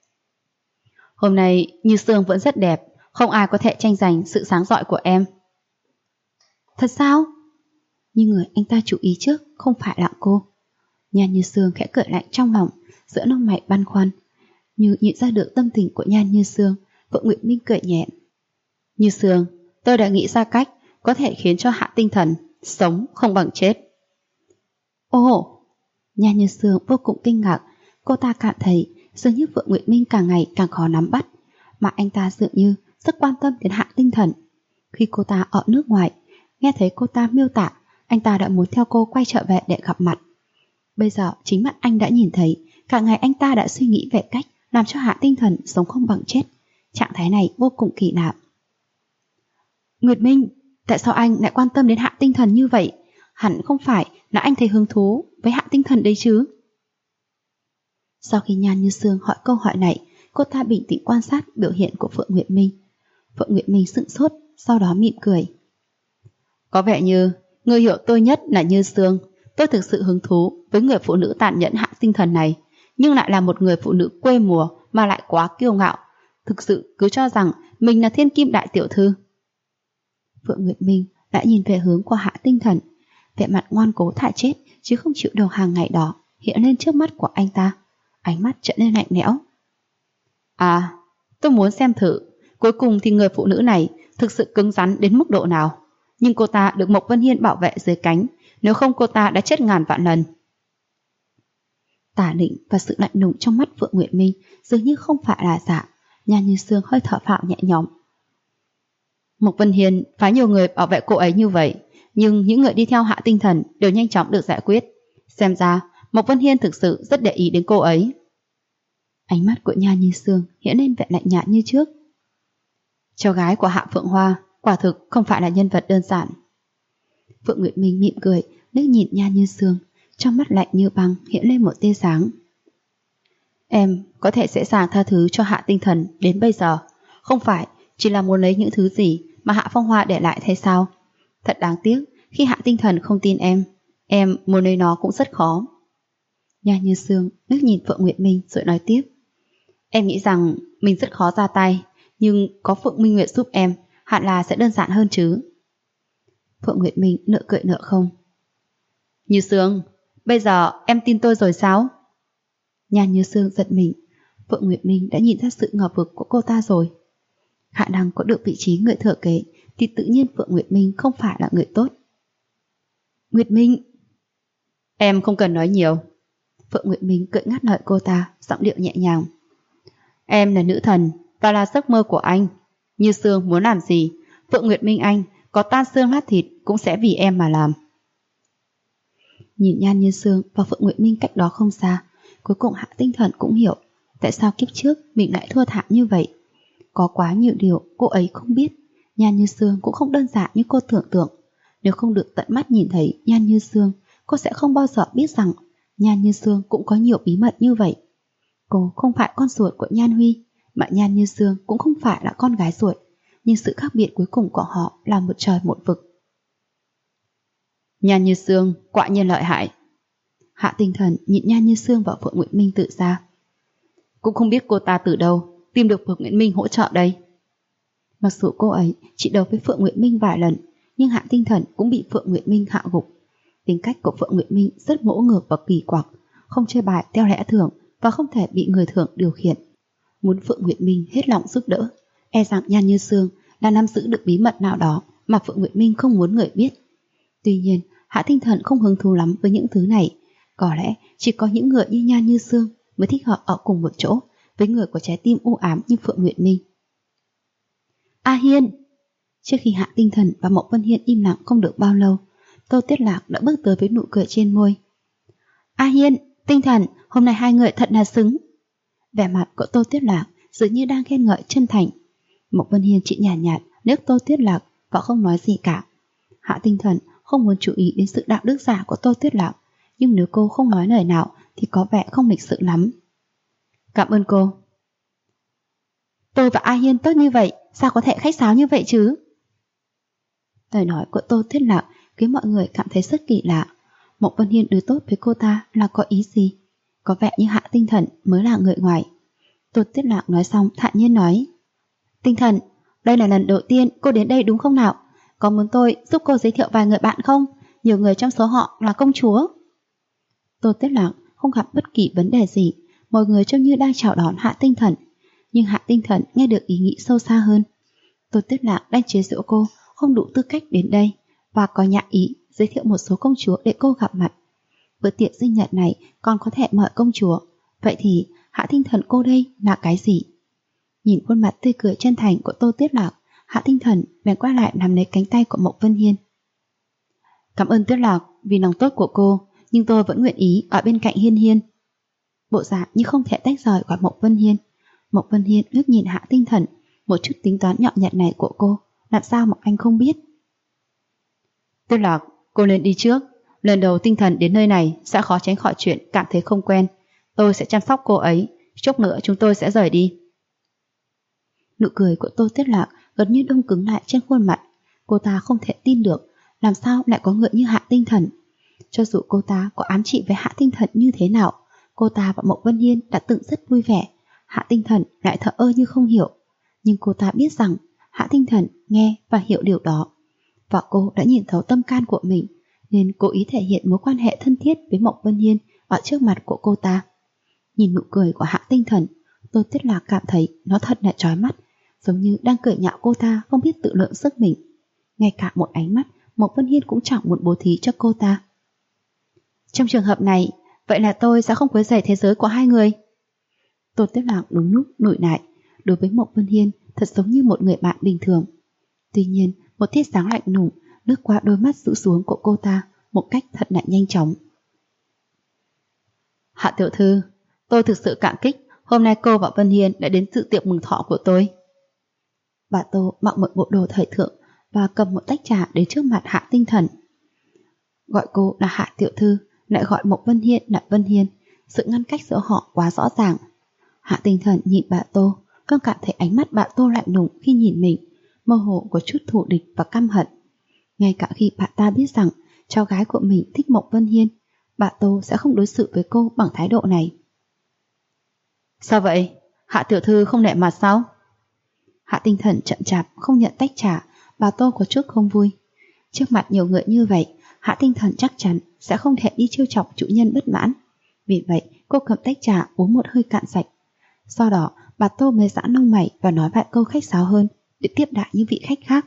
Hôm nay Như Sương vẫn rất đẹp, không ai có thể tranh giành sự sáng rọi của em. Thật sao? Nhưng người anh ta chú ý trước không phải là cô. Nhan Như Sương khẽ cười lạnh trong lòng, giữa lông mày băn khoăn. Như nhịn ra được tâm tình của Nhan Như Sương, Phượng Nguyệt Minh cười nhẹ. Như Sương, tôi đã nghĩ ra cách có thể khiến cho Hạ Tinh Thần sống không bằng chết. Ồ! Nhan Như Sương vô cùng kinh ngạc. Cô ta cảm thấy dường như Phượng Nguyệt Minh càng ngày càng khó nắm bắt, mà anh ta dường như rất quan tâm đến Hạ Tinh Thần. Khi cô ta ở nước ngoài, nghe thấy cô ta miêu tả, anh ta đã muốn theo cô quay trở về để gặp mặt. Bây giờ chính mắt anh đã nhìn thấy, cả ngày anh ta đã suy nghĩ về cách làm cho Hạ Tinh Thần sống không bằng chết. Trạng thái này vô cùng kỳ lạ. Nguyệt Minh, tại sao anh lại quan tâm đến Hạ Tinh Thần như vậy? Hẳn không phải là anh thấy hứng thú với Hạ Tinh Thần đấy chứ? Sau khi Nhan Như Sương hỏi câu hỏi này, cô ta bình tĩnh quan sát biểu hiện của Phượng Nguyệt Minh. Phượng Nguyệt Minh sững sốt, sau đó mỉm cười. Có vẻ như người hiểu tôi nhất là Như Sương. Tôi thực sự hứng thú với người phụ nữ tàn nhẫn Hạ Tinh Thần này, nhưng lại là một người phụ nữ quê mùa mà lại quá kiêu ngạo. Thực sự cứ cho rằng mình là thiên kim đại tiểu thư. Phượng Nguyệt Minh đã nhìn về hướng của Hạ Tinh Thần, vẻ mặt ngoan cố thà chết chứ không chịu đầu hàng ngày đó hiện lên trước mắt của anh ta. Ánh mắt trở nên lạnh lẽo. À, tôi muốn xem thử cuối cùng thì người phụ nữ này thực sự cứng rắn đến mức độ nào. Nhưng cô ta được Mộc Vân Hiên bảo vệ dưới cánh, nếu không cô ta đã chết ngàn vạn lần. Tả định và sự lạnh lùng trong mắt Phượng Nguyệt Minh dường như không phải là giả. Nhan Như Sương hơi thở phào nhẹ nhõm. Mộc Vân Hiên phái nhiều người bảo vệ cô ấy như vậy, nhưng những người đi theo Hạ Tinh Thần đều nhanh chóng được giải quyết. Xem ra Mộc Vân Hiên thực sự rất để ý đến cô ấy. Ánh mắt của Nhan Như Sương hiện lên vẻ lạnh nhạt như trước. Cháu gái của Hạ Phượng Hoa quả thực không phải là nhân vật đơn giản. Phượng Nguyệt Minh mỉm cười, liếc nhìn Nhan Như Sương, trong mắt lạnh như băng hiện lên một tia sáng. Em có thể dễ dàng tha thứ cho Hạ Tinh Thần đến bây giờ, không phải chỉ là muốn lấy những thứ gì mà Hạ Phong Hoa để lại hay sao? Thật đáng tiếc, khi Hạ Tinh Thần không tin em muốn lấy nó cũng rất khó. Nhan Như Sương liếc nhìn Phượng Nguyệt Minh rồi nói tiếp. Em nghĩ rằng mình rất khó ra tay, nhưng có Phượng Minh Nguyệt giúp em, hẳn là sẽ đơn giản hơn chứ. Phượng Nguyệt Minh nửa cười nửa không. Như Sương, bây giờ em tin tôi rồi sao? Nhan Như Sương giật mình. Phượng Nguyệt Minh đã nhìn ra sự ngờ vực của cô ta rồi. Khả năng có được vị trí người thừa kế thì tự nhiên Phượng Nguyệt Minh không phải là người tốt. Nguyệt Minh, em không cần nói nhiều. Phượng Nguyệt Minh cười ngắt lời cô ta, giọng điệu nhẹ nhàng. Em là nữ thần và là giấc mơ của anh. Như Sương muốn làm gì, Phượng Nguyệt Minh anh có tan xương nát thịt cũng sẽ vì em mà làm. Nhìn Nhan Như Sương và Phượng Nguyệt Minh cách đó không xa, cuối cùng Hạ Tinh Thần cũng hiểu tại sao kiếp trước mình lại thua thảm như vậy. Có quá nhiều điều cô ấy không biết. Nhan Như Sương cũng không đơn giản như cô tưởng tượng. Nếu không được tận mắt nhìn thấy Nhan Như Sương, cô sẽ không bao giờ biết rằng Nhan Như Sương cũng có nhiều bí mật như vậy. Cô không phải con ruột của Nhan Huy, mà Nhan Như Sương cũng không phải là con gái ruột, nhưng sự khác biệt cuối cùng của họ là một trời một vực. Nhan Như Sương quả nhiên lợi hại. Hạ Tinh Thần nhìn Nhan Như Sương và Phượng Nguyệt Minh tự ra. Cũng không biết cô ta từ đâu tìm được Phượng Nguyệt Minh hỗ trợ đây. Mặc dù cô ấy chỉ đấu với Phượng Nguyệt Minh vài lần, nhưng Hạ Tinh Thần cũng bị Phượng Nguyệt Minh hạ gục. Tính cách của Phượng Nguyệt Minh rất ngỗ ngược và kỳ quặc, không chơi bài theo lẽ thường và không thể bị người thường điều khiển. Muốn Phượng Nguyệt Minh hết lòng giúp đỡ, e rằng Nhan Như Sương là nắm giữ được bí mật nào đó mà Phượng Nguyệt Minh không muốn người biết. Tuy nhiên, Hạ Tinh Thần không hứng thú lắm với những thứ này. Có lẽ chỉ có những người như Nhan Như Sương mới thích hợp ở cùng một chỗ với người có trái tim u ám như Phượng Nguyệt Minh. A Hiên! Trước khi Hạ Tinh Thần và Mộc Vân Hiên im lặng không được bao lâu, Tô Tuyết Lạc đã bước tới với nụ cười trên môi. A Hiên, Tinh Thần, hôm nay hai người thật là xứng. Vẻ mặt của Tô Tuyết Lạc dường như đang khen ngợi chân thành. Mộc Vân Hiên chỉ nhàn nhạt liếc Tô Tuyết Lạc và không nói gì cả. Hạ Tinh Thần không muốn chú ý đến sự đạo đức giả của Tô Tuyết Lạc, nhưng nếu cô không nói lời nào thì có vẻ không lịch sự lắm. Cảm ơn cô. Tôi và A Hiên tốt như vậy, sao có thể khách sáo như vậy chứ? Lời nói của Tô Tuyết Lạc khiến mọi người cảm thấy rất kỳ lạ. Mộc Vân Hiên đối tốt với cô ta là có ý gì? Có vẻ như Hạ Tinh Thần mới là người ngoài. Tô Tuyết Lạc nói xong thản nhiên nói. Tinh Thần, đây là lần đầu tiên cô đến đây đúng không nào? Có muốn tôi giúp cô giới thiệu vài người bạn không? Nhiều người trong số họ là công chúa. Tô Tuyết Lạc không gặp bất kỳ vấn đề gì, mọi người trông như đang chào đón Hạ Tinh Thần. Nhưng Hạ Tinh Thần nghe được ý nghĩ sâu xa hơn. Tô Tuyết Lạc đang chế giễu cô không đủ tư cách đến đây, và có nhã ý giới thiệu một số công chúa để cô gặp mặt. Bữa tiệc sinh nhật này còn có thể mời công chúa, vậy thì Hạ Tinh Thần cô đây là cái gì? Nhìn khuôn mặt tươi cười chân thành của Tô Tuyết Lạc, Hạ Tinh Thần bèn quay lại nắm lấy cánh tay của Mộc Vân Hiên. Cảm ơn Tuyết Lạc vì lòng tốt của cô, nhưng tôi vẫn nguyện ý ở bên cạnh Hiên Hiên. Bộ dạng như không thể tách rời khỏi Mộc Vân Hiên. Mộc Vân Hiên ngước nhìn Hạ Tinh Thần, một chút tính toán nhỏ nhặt này của cô, làm sao mà anh không biết? Tuyết Lạc, cô nên đi trước. Lần đầu Tinh Thần đến nơi này sẽ khó tránh khỏi chuyện cảm thấy không quen. Tôi sẽ chăm sóc cô ấy, chốc nữa chúng tôi sẽ rời đi. Nụ cười của Tô Tuyết Lạc gần như đông cứng lại trên khuôn mặt. Cô ta không thể tin được, làm sao lại có người như Hạ Tinh Thần. Cho dù cô ta có ám trị với Hạ Tinh Thần như thế nào, cô ta và Mộc Vân Hiên đã từng rất vui vẻ. Hạ Tinh Thần lại thờ ơ như không hiểu. Nhưng cô ta biết rằng Hạ Tinh Thần nghe và hiểu điều đó. Và cô đã nhìn thấu tâm can của mình, nên cố ý thể hiện mối quan hệ thân thiết với Mộc Vân Hiên ở trước mặt của cô ta. Nhìn nụ cười của Hạ Tinh Thần, Tô Tuyết Lạc cảm thấy nó thật là chói mắt, giống như đang cười nhạo cô ta không biết tự lượng sức mình. Ngay cả một ánh mắt, Mộc Vân Hiên cũng chẳng muốn bố thí cho cô ta. Trong trường hợp này, vậy là tôi sẽ không quấy rầy thế giới của hai người. Tô Tuyết Lạc đúng lúc nổi lại, đối với Mộc Vân Hiên thật giống như một người bạn bình thường. Tuy nhiên, một tia sáng lạnh lùng lướt qua đôi mắt rũ xuống của cô ta một cách thật là nhanh chóng. Hạ tiểu thư, tôi thực sự cảm kích hôm nay cô và Vân Hiên đã đến dự tiệc mừng thọ của tôi. Bà Tô mặc một bộ đồ thời thượng và cầm một tách trà đến trước mặt Hạ Tinh Thần. Gọi cô là Hạ tiểu thư, lại gọi Mộc Vân Hiên là Vân Hiên, sự ngăn cách giữa họ quá rõ ràng. Hạ Tinh Thần nhìn bà Tô, con cảm thấy ánh mắt bà Tô lạnh lùng khi nhìn mình, mơ hồ có chút thù địch và căm hận. Ngay cả khi bà ta biết rằng cháu gái của mình thích Mộc Vân Hiên, bà Tô sẽ không đối xử với cô bằng thái độ này. Sao vậy? Hạ tiểu thư không nể mặt sao? Hạ Tinh Thần chậm chạp không nhận tách trà, bà Tô có chút không vui. Trước mặt nhiều người như vậy, Hạ Tinh Thần chắc chắn sẽ không thể đi trêu chọc chủ nhân bất mãn. Vì vậy, cô cầm tách trà uống một hơi cạn sạch. Sau đó, bà Tô mới giãn lông mày và nói vài câu khách sáo hơn để tiếp đãi những vị khách khác.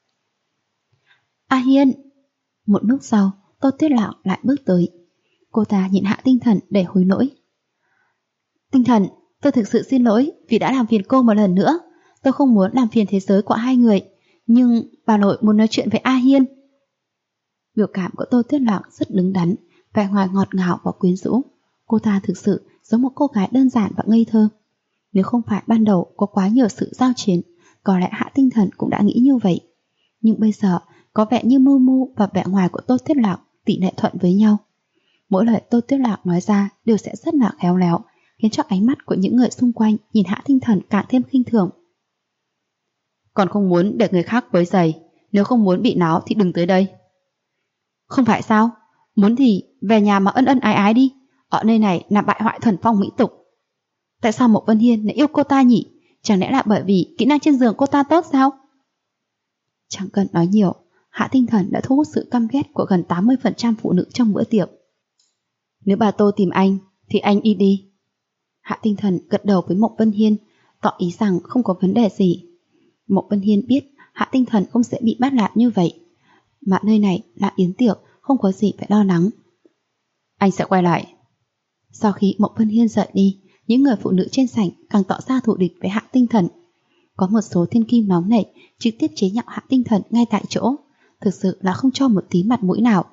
A Hiên! Một lúc sau, Tô Tuyết Lạc lại bước tới. Cô ta nhìn Hạ Tinh Thần để hối lỗi. Tinh Thần, tôi thực sự xin lỗi vì đã làm phiền cô một lần nữa. Tôi không muốn làm phiền thế giới của hai người, nhưng bà nội muốn nói chuyện với A Hiên. Biểu cảm của Tô Tuyết Lạc rất đứng đắn, vẻ ngoài ngọt ngào và quyến rũ. Cô ta thực sự giống một cô gái đơn giản và ngây thơ. Nếu không phải ban đầu có quá nhiều sự giao chiến, có lẽ Hạ Tinh Thần cũng đã nghĩ như vậy. Nhưng bây giờ, có vẻ như mưu mô và vẻ ngoài của Tô Tuyết Lạc tỷ lệ thuận với nhau. Mỗi lời Tô Tuyết Lạc nói ra đều sẽ rất là khéo léo, khiến cho ánh mắt của những người xung quanh nhìn Hạ Tinh Thần càng thêm khinh thường. Còn không muốn để người khác quấy rầy, nếu không muốn bị náo thì đừng tới đây. Không phải sao? Muốn thì về nhà mà ân ân ái ái đi, ở nơi này là bại hoại thuần phong mỹ tục. Tại sao Mộc Vân Hiên lại yêu cô ta nhỉ? Chẳng lẽ là bởi vì kỹ năng trên giường cô ta tốt sao? Chẳng cần nói nhiều, Hạ Tinh Thần đã thu hút sự căm ghét của gần 80% phụ nữ trong bữa tiệc. Nếu bà Tô tìm anh, thì anh đi. Hạ Tinh Thần gật đầu với Mộc Vân Hiên, tỏ ý rằng không có vấn đề gì. Mộc Vân Hiên biết Hạ Tinh Thần không sẽ bị bắt nạt như vậy, mà nơi này là yến tiệc, không có gì phải lo lắng. Anh sẽ quay lại. Sau khi Mộc Vân Hiên rời đi, những người phụ nữ trên sảnh càng tỏ ra thù địch với Hạ Tinh Thần. Có một số thiên kim nóng nảy trực tiếp chế nhạo Hạ Tinh Thần ngay tại chỗ, thực sự là không cho một tí mặt mũi nào.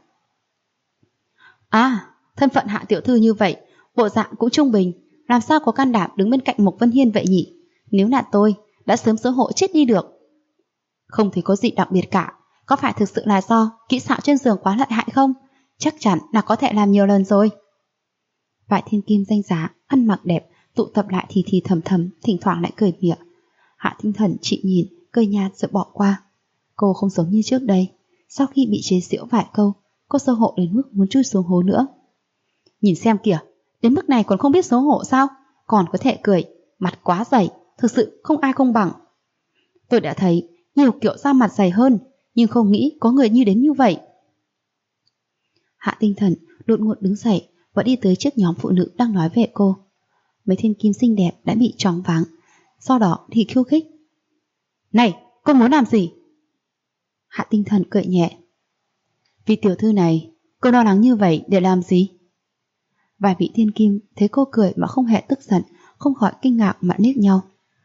À, thân phận Hạ tiểu thư như vậy, bộ dạng cũng trung bình, làm sao có can đảm đứng bên cạnh Mộc Vân Hiên vậy nhỉ? Nếu là tôi, đã sớm xấu hổ chết đi được. Không thấy có gì đặc biệt cả, có phải thực sự là do kỹ xảo trên giường quá lợi hại không? Chắc chắn là có thể làm nhiều lần rồi. Vài thiên kim danh giá, ăn mặc đẹp, tụ tập lại thì thầm thầm, thỉnh thoảng lại cười mỉa. Hạ Tinh Thần chị nhìn, cười nhạt rồi bỏ qua. Cô không giống như trước đây. Sau khi bị chế giễu vài câu, cô xấu hổ đến mức muốn chui xuống hố nữa. Nhìn xem kìa, đến mức này còn không biết xấu hổ sao? Còn có thể cười, mặt quá dày, thực sự không ai không bằng. Tôi đã thấy nhiều kiểu da mặt dày hơn, nhưng không nghĩ có người như đến như vậy. Hạ Tinh Thần đột ngột đứng dậy, và đi tới trước nhóm phụ nữ đang nói về cô. Mấy thiên kim xinh đẹp đã bị choáng váng, sau đó thì khiêu khích. Này, cô muốn làm gì? Hạ Tinh Thần cười nhẹ. Vì tiểu thư này, cô lo lắng như vậy để làm gì? Vài vị thiên kim thấy cô cười mà không hề tức giận, không khỏi kinh ngạc mà liếc nhau.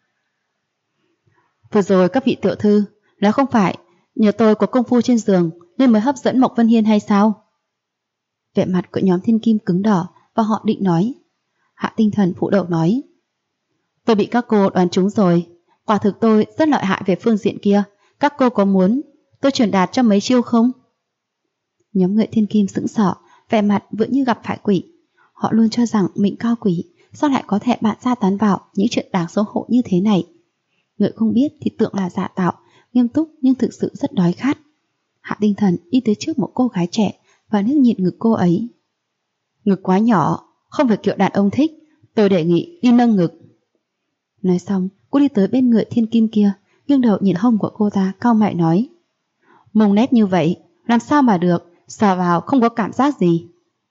Vừa rồi các vị tiểu thư, là không phải nhờ tôi có công phu trên giường nên mới hấp dẫn Mộc Vân Hiên hay sao? Vẻ mặt của nhóm thiên kim cứng đỏ và họ định nói. Hạ Tinh Thần phụ đầu nói. Tôi bị các cô đoán trúng rồi, quả thực tôi rất lợi hại về phương diện kia, các cô có muốn tôi truyền đạt cho mấy chiêu không? Nhóm người thiên kim sững sờ, vẻ mặt vẫn như gặp phải quỷ. Họ luôn cho rằng mình cao quý, sao lại có thể bạn ra tán vào những chuyện đáng xấu hổ như thế này. Người không biết thì tưởng là giả tạo, nghiêm túc nhưng thực sự rất đói khát. Hạ Tinh Thần đi tới trước một cô gái trẻ và liếc nhìn ngực cô ấy. Ngực quá nhỏ, không phải kiểu đàn ông thích, tôi đề nghị đi nâng ngực. Nói xong, cô đi tới bên người thiên kim kia, nghiêng đầu nhìn hông của cô ta, cau mày nói. Mông nét như vậy, làm sao mà được, sờ vào không có cảm giác gì.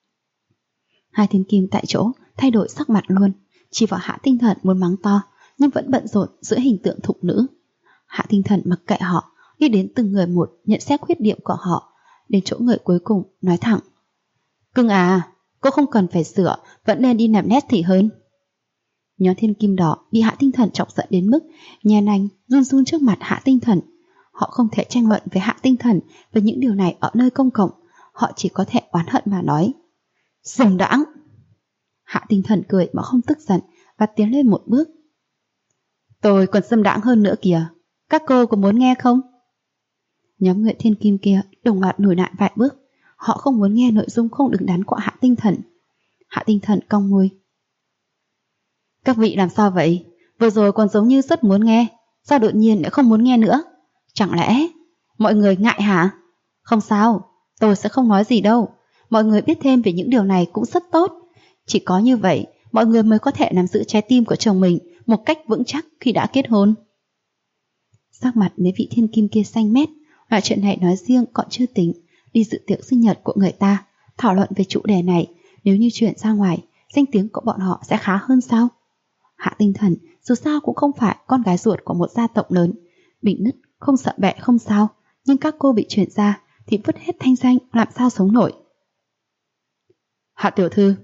Hai thiên kim tại chỗ thay đổi sắc mặt luôn, chỉ vào Hạ Tinh Thần muốn mắng to, nhưng vẫn bận rộn giữa hình tượng thục nữ. Hạ Tinh Thần mặc kệ họ, đi đến từng người một nhận xét khuyết điểm của họ, đến chỗ người cuối cùng nói thẳng. Cưng à, cô không cần phải sửa, vẫn nên đi làm nét thì hơn. Nhóm thiên kim đỏ bị Hạ Tinh Thần chọc giận đến mức nhe nanh run run trước mặt Hạ Tinh Thần. Họ không thể tranh luận với Hạ Tinh Thần về những điều này ở nơi công cộng, họ chỉ có thể oán hận mà nói. Dừng đãng! Hạ Tinh Thần cười mà không tức giận và tiến lên một bước. Tôi còn dâm đãng hơn nữa kìa, các cô có muốn nghe không? Nhóm người thiên kim kia đồng loạt lùi lại vài bước, họ không muốn nghe nội dung không đứng đắn của Hạ Tinh Thần. Hạ Tinh Thần cong môi. Các vị làm sao vậy? Vừa rồi còn giống như rất muốn nghe, sao đột nhiên lại không muốn nghe nữa? Chẳng lẽ mọi người ngại hả? Không sao, tôi sẽ không nói gì đâu. Mọi người biết thêm về những điều này cũng rất tốt. Chỉ có như vậy, mọi người mới có thể nắm giữ trái tim của chồng mình một cách vững chắc khi đã kết hôn. Sắc mặt mấy vị thiên kim kia xanh mét, loại chuyện này nói riêng còn chưa tính, đi dự tiệc sinh nhật của người ta, thảo luận về chủ đề này, nếu như chuyện ra ngoài, danh tiếng của bọn họ sẽ khá hơn sao? Hạ Tinh Thần dù sao cũng không phải con gái ruột của một gia tộc lớn, bị nứt không sợ bẹ không sao, nhưng các cô bị chuyển ra thì vứt hết thanh danh, làm sao sống nổi. Hạ tiểu thư.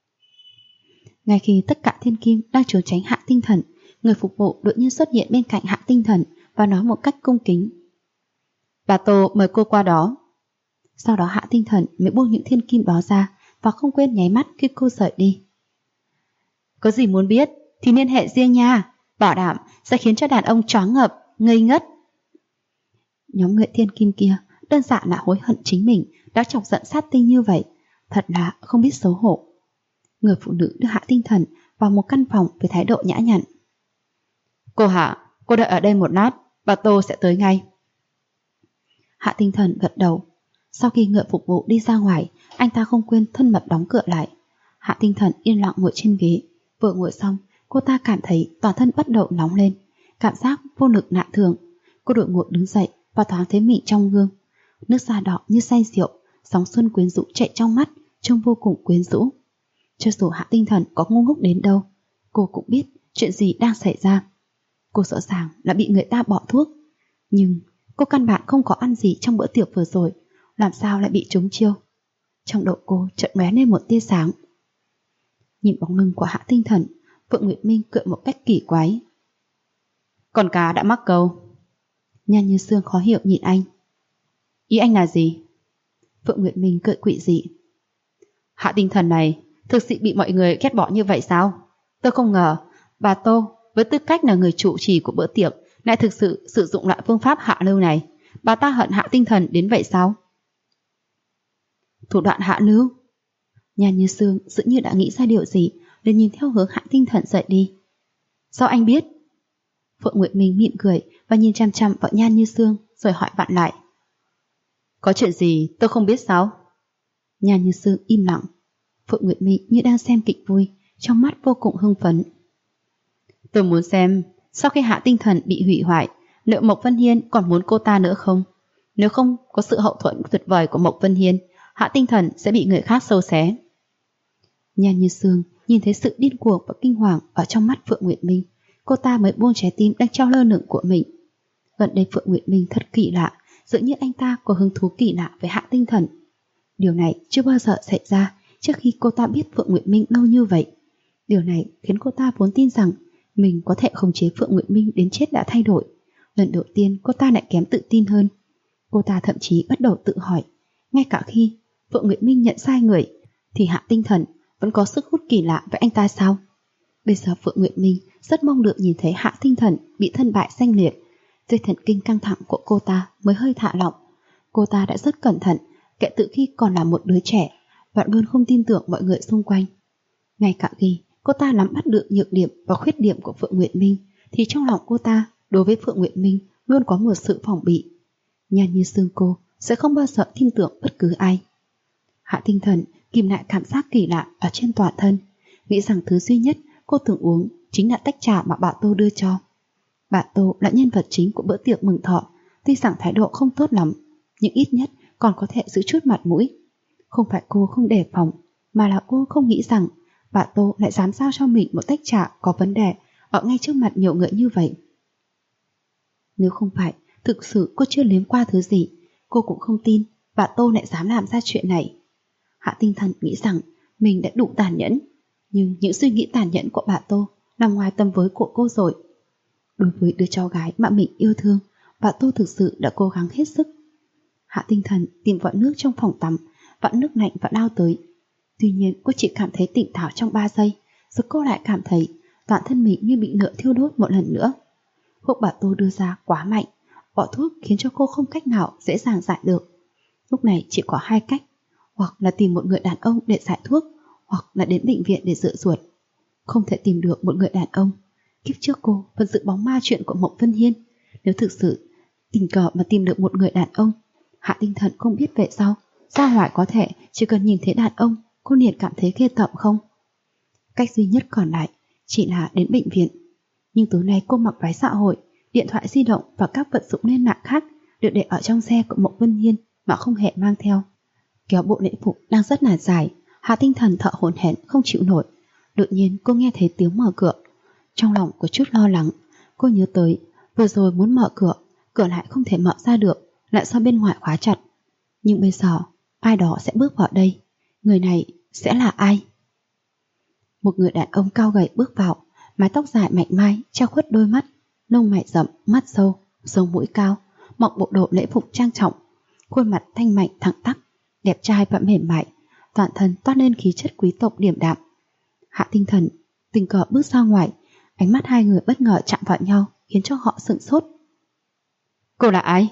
Ngay khi tất cả thiên kim đang trốn tránh Hạ Tinh Thần, người phục vụ đột nhiên xuất hiện bên cạnh Hạ Tinh Thần và nói một cách cung kính. Bà Tô mời cô qua đó. Sau đó Hạ Tinh Thần mới buông những thiên kim đó ra và không quên nháy mắt khi cô rời đi. Có gì muốn biết thì liên hệ riêng nha, bảo đảm sẽ khiến cho đàn ông choáng ngợp, ngây ngất. Nhóm người thiên kim kia đơn giản là hối hận chính mình đã chọc giận sát tinh như vậy, thật là không biết xấu hổ. Người phụ nữ đưa Hạ Tinh Thần vào một căn phòng với thái độ nhã nhặn. Cô Hạ, cô đợi ở đây một lát, bà Tô sẽ tới ngay. Hạ Tinh Thần gật đầu. Sau khi người phục vụ đi ra ngoài, anh ta không quên thân mật đóng cửa lại. Hạ Tinh Thần yên lặng ngồi trên ghế. Vừa ngồi xong, cô ta cảm thấy toàn thân bắt đầu nóng lên, cảm giác vô lực lạ thường. Cô đột ngột đứng dậy và thoáng thấy mình trong gương. Nước da đỏ như say rượu, sóng xuân quyến rũ chạy trong mắt, trông vô cùng quyến rũ. Cho dù Hạ Tinh Thần có ngu ngốc đến đâu, cô cũng biết chuyện gì đang xảy ra. Cô rõ ràng là bị người ta bỏ thuốc, nhưng cô căn bản không có ăn gì trong bữa tiệc vừa rồi, làm sao lại bị trúng chiêu. Trong đầu cô chợt lóe lên một tia sáng. Nhìn bóng lưng của Hạ Tinh Thần, Phượng Nguyệt Minh cười một cách kỳ quái. Con cá đã mắc câu. Nhan Như Sương khó hiểu nhìn anh. Ý anh là gì? Phượng Nguyệt Minh cười quỷ dị. Hạ Tinh Thần này thực sự bị mọi người ghét bỏ như vậy sao? Tôi không ngờ bà Tô với tư cách là người chủ trì của bữa tiệc lại thực sự sử dụng loại phương pháp hạ lưu này. Bà ta hận Hạ Tinh Thần đến vậy sao? Thủ đoạn hạ lưu? Nhan Như Sương dường như đã nghĩ ra điều gì, liền nhìn theo hướng Hạ Tinh Thần rời đi. Sao anh biết? Phượng Nguyệt Minh mỉm cười và nhìn chăm chăm vào Nhan Như Sương rồi hỏi vặn lại. Có chuyện gì tôi không biết sao? Nhan Như Sương im lặng. Phượng Nguyệt Minh như đang xem kịch vui, trong mắt vô cùng hưng phấn. Tôi muốn xem sau khi Hạ Tinh Thần bị hủy hoại, liệu Mộc Vân Hiên còn muốn cô ta nữa không? Nếu không có sự hậu thuẫn tuyệt vời của Mộc Vân Hiên, Hạ Tinh Thần sẽ bị người khác xâu xé. Nhan Như Sương nhìn thấy sự điên cuồng và kinh hoàng ở trong mắt Phượng Nguyệt Minh, cô ta mới buông trái tim đang treo lơ lửng của mình. Gần đây Phượng Nguyệt Minh thật kỳ lạ, dường như anh ta có hứng thú kỳ lạ với Hạ Tinh Thần. Điều này chưa bao giờ xảy ra trước khi cô ta biết Phượng Nguyệt Minh lâu như vậy. Điều này khiến cô ta vốn tin rằng mình có thể khống chế Phượng Nguyệt Minh đến chết đã thay đổi. Lần đầu tiên cô ta lại kém tự tin hơn. Cô ta thậm chí bắt đầu tự hỏi, ngay cả khi Phượng Nguyệt Minh nhận sai người, thì Hạ Tinh Thần vẫn có sức hút kỳ lạ với anh ta sao? Bây giờ Phượng Nguyệt Minh rất mong được nhìn thấy Hạ Tinh Thần bị thân bại danh liệt. Dây thần kinh căng thẳng của cô ta mới hơi thả lỏng. Cô ta đã rất cẩn thận kể từ khi còn là một đứa trẻ và luôn không tin tưởng mọi người xung quanh. Ngay cả khi cô ta nắm bắt được nhược điểm và khuyết điểm của Phượng Nguyệt Minh, thì trong lòng cô ta đối với Phượng Nguyệt Minh luôn có một sự phòng bị. Nhan Như Sương cô sẽ không bao giờ tin tưởng bất cứ ai. Hạ Tinh Thần kìm lại cảm giác kỳ lạ ở trên toàn thân, nghĩ rằng thứ duy nhất cô thường uống chính là tách trà mà bà Tô đưa cho. Bà Tô là nhân vật chính của bữa tiệc mừng thọ, tuy rằng thái độ không tốt lắm, nhưng ít nhất còn có thể giữ chút mặt mũi. Không phải cô không đề phòng, mà là cô không nghĩ rằng bà Tô lại dám giao cho mình một tách trà có vấn đề ở ngay trước mặt nhiều người như vậy. Nếu không phải thực sự cô chưa nếm qua thứ gì, cô cũng không tin bà Tô lại dám làm ra chuyện này. Hạ Tinh Thần nghĩ rằng mình đã đủ tàn nhẫn, nhưng những suy nghĩ tàn nhẫn của bà Tô nằm ngoài tầm với của cô rồi. Đối với đứa cháu gái mà mình yêu thương, bà Tô thực sự đã cố gắng hết sức. Hạ Tinh Thần tìm vòi nước trong phòng tắm, vặn nước lạnh và lao tới. Tuy nhiên cô chỉ cảm thấy tỉnh táo trong 3 giây, rồi cô lại cảm thấy toàn thân mình như bị lửa thiêu đốt một lần nữa. Thuốc bà Tô đưa ra quá mạnh, bỏ thuốc khiến cho cô không cách nào dễ dàng giải được. Lúc này chỉ có hai cách, hoặc là tìm một người đàn ông để giải thuốc, hoặc là đến bệnh viện để rửa ruột. Không thể tìm được một người đàn ông. Kiếp trước cô vẫn giữ bóng ma chuyện của Mộng Vân Hiên. Nếu thực sự tình cờ mà tìm được một người đàn ông, Hạ Tinh Thần không biết về sau ra ngoài có thể chỉ cần nhìn thấy đàn ông cô liền cảm thấy ghê tởm không? Cách duy nhất còn lại chỉ là đến bệnh viện. Nhưng tối nay cô mặc váy xã hội, điện thoại di động và các vật dụng liên lạc khác được để ở trong xe của Mộng Vân Hiên mà không hề mang theo. Kéo bộ lễ phục đang rất là dài, Hạ Tinh Thần thở hổn hển không chịu nổi. Đột nhiên cô nghe thấy tiếng mở cửa. Trong lòng có chút lo lắng, cô nhớ tới vừa rồi muốn mở cửa, cửa lại không thể mở ra được, lại do bên ngoài khóa chặt. Nhưng bây giờ ai đó sẽ bước vào đây. Người này sẽ là ai? Một người đàn ông cao gầy bước vào, mái tóc dài mảnh mai che khuất đôi mắt, lông mày rậm, mắt sâu, sống mũi cao, mặc bộ đồ lễ phục trang trọng, khuôn mặt thanh mảnh thẳng tắp, đẹp trai và mềm mại, toàn thân toát lên khí chất quý tộc điềm đạm. Hạ Tinh Thần tình cờ bước ra ngoài, ánh mắt hai người bất ngờ chạm vào nhau khiến cho họ sửng sốt. Cô là ai?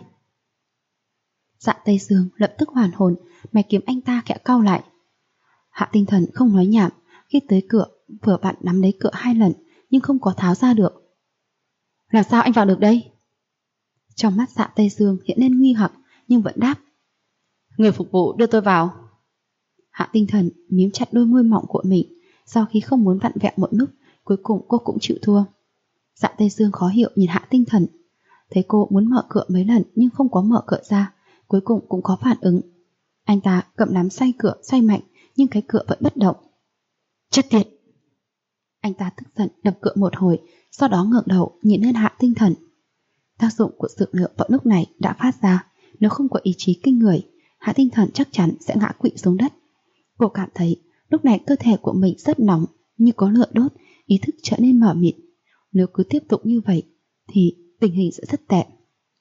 Dạ Tây Dương lập tức hoàn hồn, mày kiếm anh ta khẽ cau lại. Hạ Tinh Thần không nói nhảm, khi tới cửa vừa vặn nắm lấy cửa 2 lần nhưng không có tháo ra được. Làm sao anh vào được đây? Trong mắt Dạ Tây Dương hiện lên nghi hoặc nhưng vẫn đáp. Người phục vụ đưa tôi vào. Hạ Tinh Thần mím chặt đôi môi mỏng của mình, sau khi không muốn vặn vẹo một lúc, cuối cùng cô cũng chịu thua. Dạ Tây Dương khó hiểu nhìn Hạ Tinh Thần, thấy cô muốn mở cửa mấy lần nhưng không có mở cửa ra, cuối cùng cũng có phản ứng. Anh ta cầm nắm xoay cửa xoay mạnh nhưng cái cửa vẫn bất động. Chết tiệt! Anh ta tức giận đập cửa một hồi, sau đó ngẩng đầu nhìn lên Hạ Tinh Thần. Tác dụng của dược liệu vào lúc này đã phát ra, nếu không có ý chí kinh người, Hạ Tinh Thần chắc chắn sẽ ngã quỵ xuống đất. Cô cảm thấy lúc này cơ thể của mình rất nóng, như có lửa đốt, ý thức trở nên mờ mịt. Nếu cứ tiếp tục như vậy thì tình hình sẽ rất tệ.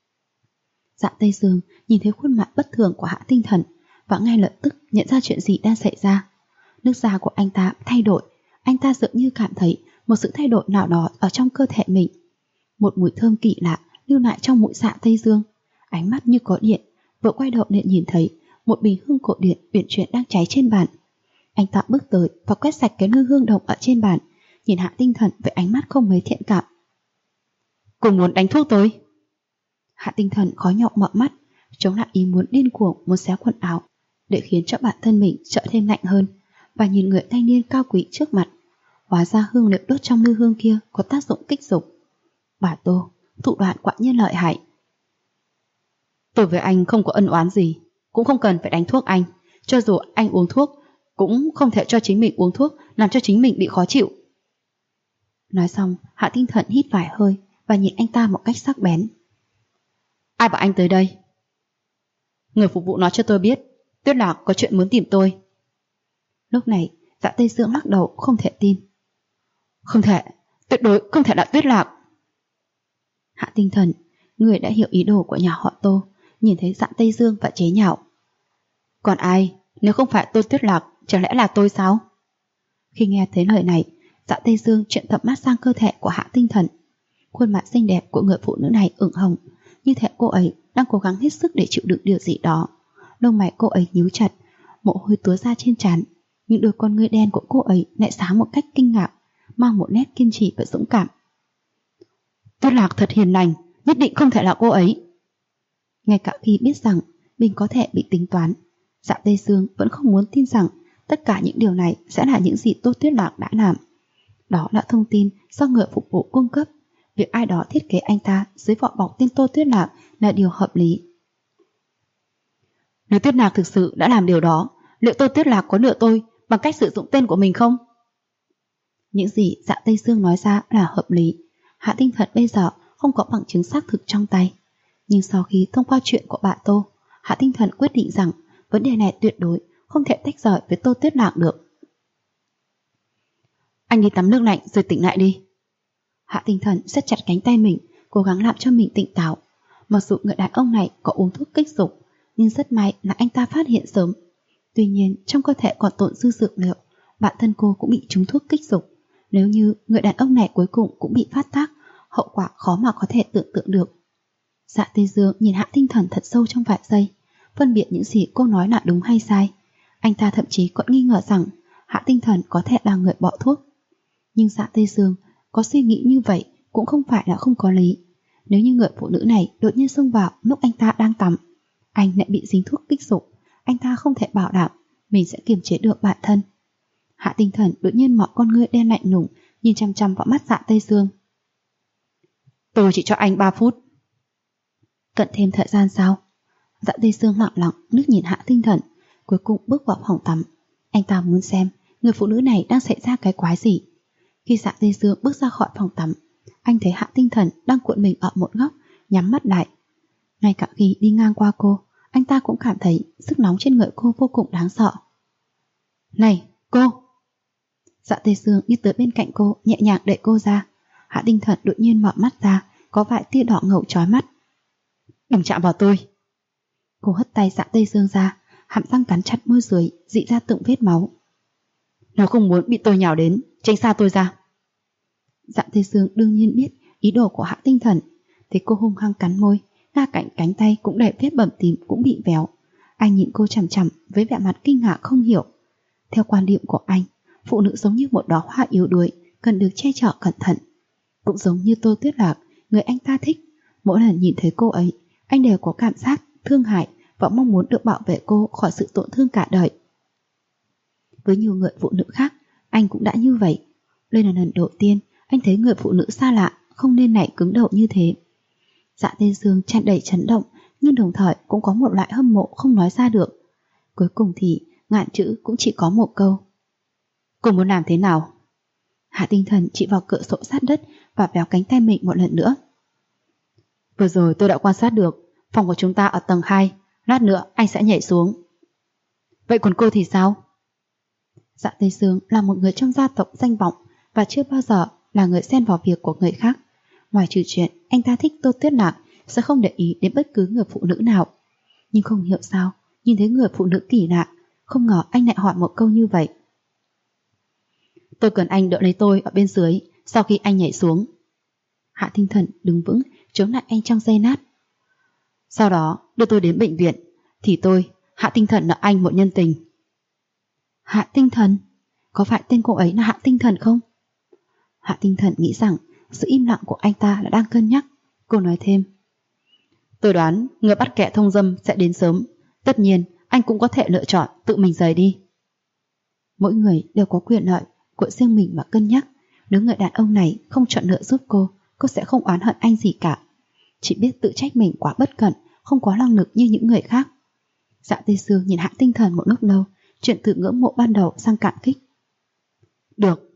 Dạ Tây Dương nhìn thấy khuôn mặt bất thường của Hạ Tinh Thần và ngay lập tức nhận ra chuyện gì đang xảy ra. Nước da của anh ta thay đổi, anh ta dường như cảm thấy một sự thay đổi nào đó ở trong cơ thể mình. Một mùi thơm kỳ lạ lưu lại trong mũi Dạ Tây Dương. Ánh mắt như có điện, vừa quay đầu liền nhìn thấy một bình hương cổ điển uyển chuyển đang cháy trên bàn. Anh ta bước tới và quét sạch cái lư hương đồng ở trên bàn, nhìn Hạ Tinh Thần với ánh mắt không mấy thiện cảm. Cô muốn đánh thuốc tôi? Hạ Tinh Thần khó nhọc mở mắt, chống lại ý muốn điên cuồng muốn xé quần áo để khiến cho bản thân mình trở thêm lạnh hơn, và nhìn người thanh niên cao quý trước mặt. Hóa ra hương liệu đốt trong lư hương kia có tác dụng kích dục. Bà Tô, thủ đoạn quả nhiên lợi hại. Tôi với anh không có ân oán gì, cũng không cần phải đánh thuốc anh. Cho dù anh uống thuốc cũng không thể cho chính mình uống thuốc làm cho chính mình bị khó chịu. Nói xong, Hạ Tinh Thần hít vài hơi và nhìn anh ta một cách sắc bén. Ai bảo anh tới đây? Người phục vụ nói cho tôi biết Tuyết Lạc có chuyện muốn tìm tôi. Lúc này, Dạ Tây Dương lắc đầu không thể tin. Không thể, tuyệt đối không thể là Tuyết Lạc. Hạ Tinh Thần, người đã hiểu ý đồ của nhà họ Tô, nhìn thấy Dạ Tây Dương và chế nhạo. Còn ai, nếu không phải tôi Tuyết Lạc, chẳng lẽ là tôi sao? Khi nghe thấy lời này, Dạ Tây Dương chuyển tầm mắt sang cơ thể của Hạ Tinh Thần. Khuôn mặt xinh đẹp của người phụ nữ này ửng hồng, như thể cô ấy đang cố gắng hết sức để chịu đựng điều gì đó. Lông mày cô ấy nhíu chặt, mồ hôi túa ra trên trán, những đôi con ngươi đen của cô ấy lại sáng một cách kinh ngạc, mang một nét kiên trì và dũng cảm. Tuyết Lạc thật hiền lành, nhất định không thể là cô ấy. Ngay cả khi biết rằng mình có thể bị tính toán, Dạ Tây Dương vẫn không muốn tin rằng tất cả những điều này sẽ là những gì Tô Tuyết Lạc đã làm. Đó là thông tin do người phục vụ cung cấp. Việc ai đó thiết kế anh ta dưới vỏ bọc tên Tô Tuyết Lạc là điều hợp lý. Nếu Tuyết Lạc thực sự đã làm điều đó, liệu Tô Tuyết Lạc có lừa tôi bằng cách sử dụng tên của mình không? Những gì Dạ Tây Dương nói ra là hợp lý. Hạ Tinh Thần bây giờ không có bằng chứng xác thực trong tay. Nhưng sau khi thông qua chuyện của bà Tô, Hạ Tinh Thần quyết định rằng vấn đề này tuyệt đối không thể tách rời với Tô Tuyết Lạc được. Anh đi tắm nước lạnh rồi tỉnh lại đi. Hạ Tinh Thần siết chặt cánh tay mình, cố gắng làm cho mình tỉnh táo. Mặc dù người đàn ông này có uống thuốc kích dục, nhưng rất may là anh ta phát hiện sớm. Tuy nhiên, trong cơ thể còn tồn dư dược liệu, bản thân cô cũng bị trúng thuốc kích dục. Nếu như người đàn ông này cuối cùng cũng bị phát tác, hậu quả khó mà có thể tưởng tượng được. Dạ Tây Dương nhìn Hạ Tinh Thần thật sâu trong vài giây, phân biệt những gì cô nói là đúng hay sai. Anh ta thậm chí còn nghi ngờ rằng Hạ Tinh Thần có thể là người bỏ thuốc. Nhưng Dạ Tây Dương có suy nghĩ như vậy cũng không phải là không có lý. Nếu như người phụ nữ này đột nhiên xông vào lúc anh ta đang tắm, anh lại bị dính thuốc kích dục, anh ta không thể bảo đảm mình sẽ kiềm chế được bản thân. Hạ Tinh Thần đột nhiên mở con ngươi đen lạnh lùng, nhìn chăm chăm vào mắt Dạ Tây Dương. Tôi chỉ cho anh 3 phút. Cận thêm thời gian sao? Dạ Tây Dương lặng lặng nước nhìn Hạ Tinh Thần, cuối cùng bước vào phòng tắm. Anh ta muốn xem người phụ nữ này đang xảy ra cái quái gì. Khi Dạ Tây Dương bước ra khỏi phòng tắm, anh thấy Hạ Tinh Thần đang cuộn mình ở một góc, nhắm mắt lại. Ngay cả khi đi ngang qua cô, anh ta cũng cảm thấy sức nóng trên người cô vô cùng đáng sợ. Này, cô! Dạ Tây Dương đi tới bên cạnh cô, nhẹ nhàng đẩy cô ra. Hạ Tinh Thần đột nhiên mở mắt ra, có vài tia đỏ ngầu chói mắt. Đừng chạm vào tôi! Cô hất tay Dạ Tây Dương ra, hàm răng cắn chặt môi dưới, rỉ ra từng vết máu. Nếu không muốn bị tôi nhào đến, tránh xa tôi ra. Dạ Tây Dương đương nhiên biết ý đồ của Hạ Tinh Thần. Thấy cô hung hăng cắn môi, ngay cạnh cánh tay cũng đầy vết bầm tím cũng bị véo. Anh nhìn cô chằm chằm với vẻ mặt kinh ngạc không hiểu. Theo quan điểm của anh, phụ nữ giống như một đóa hoa yếu đuối, cần được che chở cẩn thận. Cũng giống như Tô Tuyết Lạc, người anh ta thích. Mỗi lần nhìn thấy cô ấy, anh đều có cảm giác thương hại và mong muốn được bảo vệ cô khỏi sự tổn thương cả đời. Với nhiều người phụ nữ khác, anh cũng đã như vậy. Đây là lần đầu tiên anh thấy người phụ nữ xa lạ không nên nảy cứng đầu như thế. Dạ Tây Dương tràn đầy chấn động, nhưng đồng thời cũng có một loại hâm mộ không nói ra được. Cuối cùng thì ngạn chữ cũng chỉ có một câu. Cô muốn làm thế nào? Hạ Tinh Thần chỉ vào cửa sổ sát đất và véo cánh tay mình một lần nữa. Vừa rồi tôi đã quan sát được, phòng của chúng ta ở tầng 2, lát nữa anh sẽ nhảy xuống. Vậy còn cô thì sao? Dạ Tây Dương là một người trong gia tộc danh vọng và chưa bao giờ là người xen vào việc của người khác. Ngoài trừ chuyện anh ta thích Tô Tuyết Lạc, sẽ không để ý đến bất cứ người phụ nữ nào. Nhưng không hiểu sao, nhìn thấy người phụ nữ kỳ lạ, không ngờ anh lại hỏi một câu như vậy. Tôi cần anh đỡ lấy tôi ở bên dưới sau khi anh nhảy xuống. Hạ Tinh Thần đứng vững, chống lại anh trong giây lát. Sau đó đưa tôi đến bệnh viện, thì tôi, Hạ Tinh Thần, nợ anh một nhân tình. Hạ Tinh Thần? Có phải tên cô ấy là Hạ Tinh Thần không? Hạ Tinh Thần nghĩ rằng sự im lặng của anh ta là đang cân nhắc. Cô nói thêm. Tôi đoán người bắt kẻ thông dâm sẽ đến sớm. Tất nhiên anh cũng có thể lựa chọn tự mình rời đi. Mỗi người đều có quyền lợi của riêng mình mà cân nhắc. Nếu người đàn ông này không chọn lựa giúp cô sẽ không oán hận anh gì cả. Chỉ biết tự trách mình quá bất cẩn, không có năng lực như những người khác. Dạ Tây Dương nhìn Hạ Tinh Thần một lúc lâu, chuyển từ ngưỡng mộ ban đầu sang cảm kích. Được.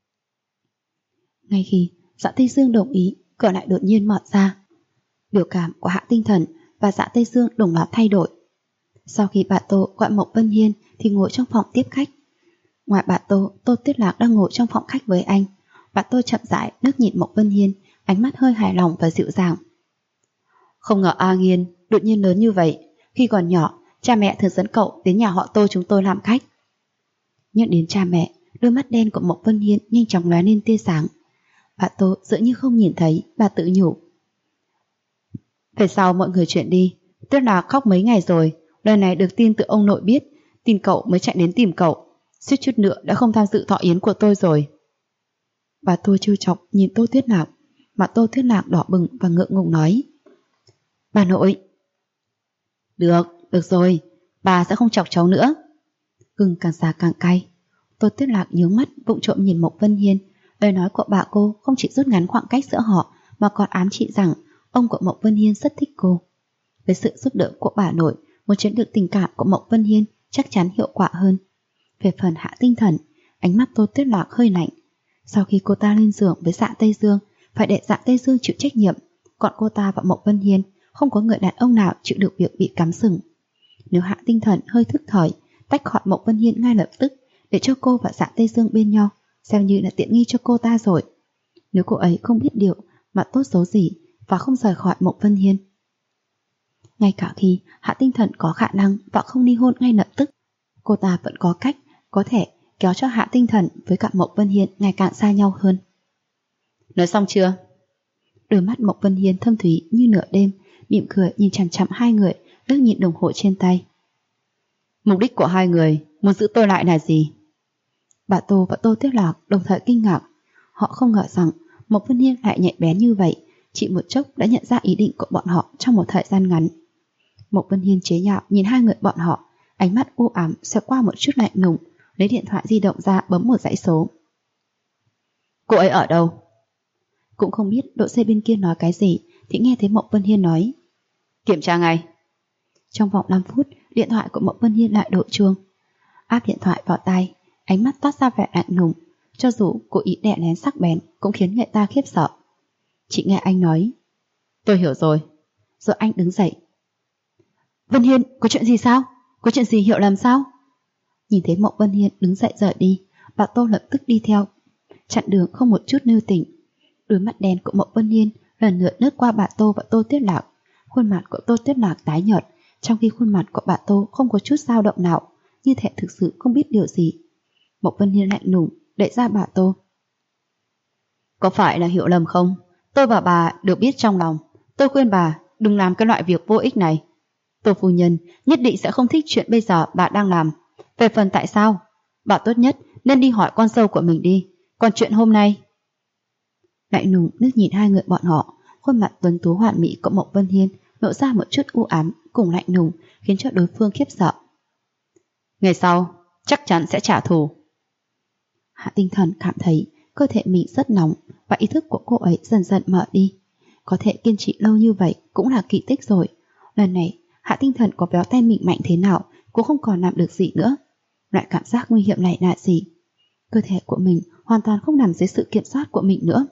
Ngay khi Dạ Tây Dương đồng ý, cửa lại đột nhiên mở ra. Biểu cảm của Hạ Tinh Thần và Dạ Tây Dương đồng loạt thay đổi. Sau khi bà Tô gọi Mộc Vân Hiên thì ngồi trong phòng tiếp khách. Ngoài bà Tô, Tô Tuyết Lạc đang ngồi trong phòng khách với anh. Bà Tô chậm rãi nước nhìn Mộc Vân Hiên, ánh mắt hơi hài lòng và dịu dàng. Không ngờ A Nghiên đột nhiên lớn như vậy. Khi còn nhỏ, cha mẹ thường dẫn cậu đến nhà họ Tô chúng tôi làm khách. Nhắc đến cha mẹ, đôi mắt đen của Mộc Vân Hiên nhanh chóng lóe lên tia sáng. Bà Tô dường như không nhìn thấy, bà tự nhủ. Về sau mọi người chuyển đi, Tuyết Lạc khóc mấy ngày rồi. Lần này được tin từ ông nội biết, tin cậu mới chạy đến tìm cậu. Suýt chút nữa đã không tham dự thọ yến của tôi rồi. Bà Tô trêu chọc nhìn Tô Tuyết Lạc, mà Tô Tuyết Lạc đỏ bừng và ngượng ngùng nói. Bà nội. Được rồi, bà sẽ không chọc cháu nữa. Gừng càng già càng cay. Tô Tuyết Lạc nhướng mắt vụng trộm nhìn Mộc Vân Hiên. Lời nói của bà cô không chỉ rút ngắn khoảng cách giữa họ, mà còn ám chỉ rằng ông của Mộc Vân Hiên rất thích cô. Với sự giúp đỡ của bà nội, muốn chiếm được tình cảm của Mộc Vân Hiên chắc chắn hiệu quả hơn. Về phần Hạ Tinh Thần, ánh mắt Tô Tuyết Lạc hơi lạnh. Sau khi cô ta lên giường với Dạ Tây Dương, phải để Dạ Tây Dương chịu trách nhiệm, còn cô ta và Mộc Vân Hiên không có người đàn ông nào chịu được việc bị cắm sừng. Nếu Hạ Tinh Thần hơi thức thời, tách khỏi Mộc Vân Hiên ngay lập tức để cho cô và Dạ Tây Dương bên nhau, xem như là tiện nghi cho cô ta rồi. Nếu cô ấy không biết điều mà tốt xấu gì và không rời khỏi Mộc Vân Hiên. Ngay cả khi Hạ Tinh Thần có khả năng và không ly hôn ngay lập tức, cô ta vẫn có cách có thể kéo cho Hạ Tinh Thần với cả Mộc Vân Hiên ngày càng xa nhau hơn. Nói xong chưa? Đôi mắt Mộc Vân Hiên thâm thúy như nửa đêm, mỉm cười nhìn chằm chằm hai người, liếc nhìn đồng hồ trên tay. Mục đích của hai người muốn giữ tôi lại là gì? Bà Tô và Tô Tuyết Lạc đồng thời kinh ngạc. Họ không ngờ rằng Mộc Vân Hiên lại nhạy bén như vậy, chỉ một chốc đã nhận ra ý định của bọn họ trong một thời gian ngắn. Mộc Vân Hiên chế nhạo nhìn hai người bọn họ, ánh mắt u ám xẹt qua một chút lạnh lùng, lấy điện thoại di động ra bấm một dãy số. Cô ấy ở đâu? Cũng không biết đội xe bên kia nói cái gì thì nghe thấy Mộc Vân Hiên nói. Kiểm tra ngay. Trong vòng 5 phút, điện thoại của Mộc Vân Hiên lại đổ chuông. Áp điện thoại vào tay, ánh mắt toát ra vẻ lạnh lùng, cho dù cố ý đè nén sắc bén cũng khiến người ta khiếp sợ. Chị nghe anh nói. Tôi hiểu rồi. Rồi anh đứng dậy. Vân Hiên, có chuyện gì sao? Có chuyện gì hiểu lầm sao? Nhìn thấy Mộc Vân Hiên đứng dậy rời đi, bà Tô lập tức đi theo, chặn đường không một chút nêu tình. Đôi mắt đen của Mộc Vân Hiên lần lượt lướt qua bà Tô và Tô Tuyết Lạc. Khuôn mặt của Tô Tuyết Lạc tái nhợt, trong khi khuôn mặt của bà Tô không có chút dao động nào, như thể thực sự không biết điều gì. Mộc Vân Hiên lạnh lùng đẩy ra bà Tô. Có phải là hiểu lầm không? Tôi và bà đều biết trong lòng. Tôi khuyên bà đừng làm cái loại việc vô ích này. Tô phu nhân nhất định sẽ không thích chuyện bây giờ bà đang làm. Về phần tại sao, bà tốt nhất nên đi hỏi con dâu của mình đi. Còn chuyện hôm nay... Lạnh lùng nước nhìn hai người bọn họ, khuôn mặt tuấn tú hoàn mỹ của Mộc Vân Hiên lộ ra một chút u ám cùng lạnh lùng, khiến cho đối phương khiếp sợ. Ngày sau chắc chắn sẽ trả thù. Hạ Tinh Thần cảm thấy cơ thể mình rất nóng và ý thức của cô ấy dần dần mở đi. Có thể kiên trì lâu như vậy cũng là kỳ tích rồi. Lần này Hạ Tinh Thần có béo tay mình mạnh thế nào cũng không còn làm được gì nữa. Loại cảm giác nguy hiểm này là gì? Cơ thể của mình hoàn toàn không nằm dưới sự kiểm soát của mình nữa.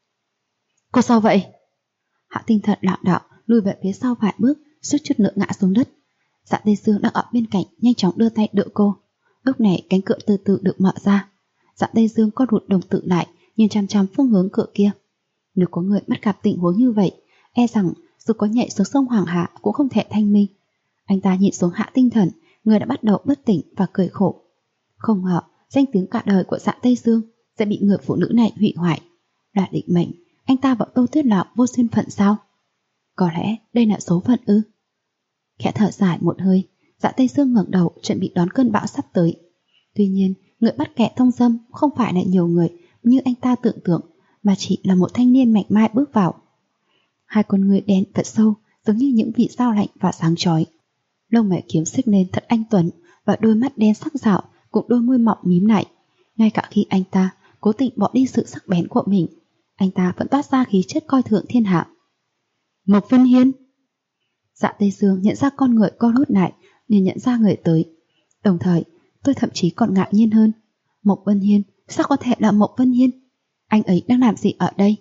Cô sao vậy? Hạ Tinh Thần lảo đảo lùi về phía sau vài bước, suýt chút nữa ngã xuống đất. Dạ Tây Dương đang ở bên cạnh nhanh chóng đưa tay đỡ cô. Lúc này cánh cửa từ từ được mở ra. Dạ Tây Dương co rụt đồng tử lại, nhìn chăm chăm phương hướng cửa kia. Nếu có người bắt gặp tình huống như vậy, e rằng dù có nhảy xuống sông Hoàng Hạ cũng không thể thanh minh. Anh ta nhìn xuống Hạ Tinh Thần, người đã bắt đầu bất tỉnh và cười khổ. Không ngờ danh tiếng cả đời của Dạ Tây Dương sẽ bị người phụ nữ này hủy hoại. Là định mệnh, anh ta và Tô Tuyết Lạc vô duyên phận sao? Có lẽ đây là số phận ư? Khẽ thở dài một hơi, Dạ Tây Dương ngẩng đầu chuẩn bị đón cơn bão sắp tới. Tuy nhiên, người bắt kẻ thông dâm không phải là nhiều người như anh ta tưởng tượng, mà chỉ là một thanh niên mảnh mai bước vào. Hai con người đen thật sâu, giống như những vị dao lạnh và sáng chói. Lông mày kiếm xích lên thật anh tuấn, và đôi mắt đen sắc sảo cùng đôi môi mọng mím lại. Ngay cả khi anh ta cố tình bỏ đi sự sắc bén của mình, anh ta vẫn toát ra khí chất coi thường thiên hạ. Mộc Vân Hiên. Dạ Tây Dương nhận ra con người co rút lại, liền nhận ra người tới. Đồng thời, tôi thậm chí còn ngạc nhiên hơn. Mộc Vân Hiên, sao có thể là Mộc Vân Hiên? Anh ấy đang làm gì ở đây?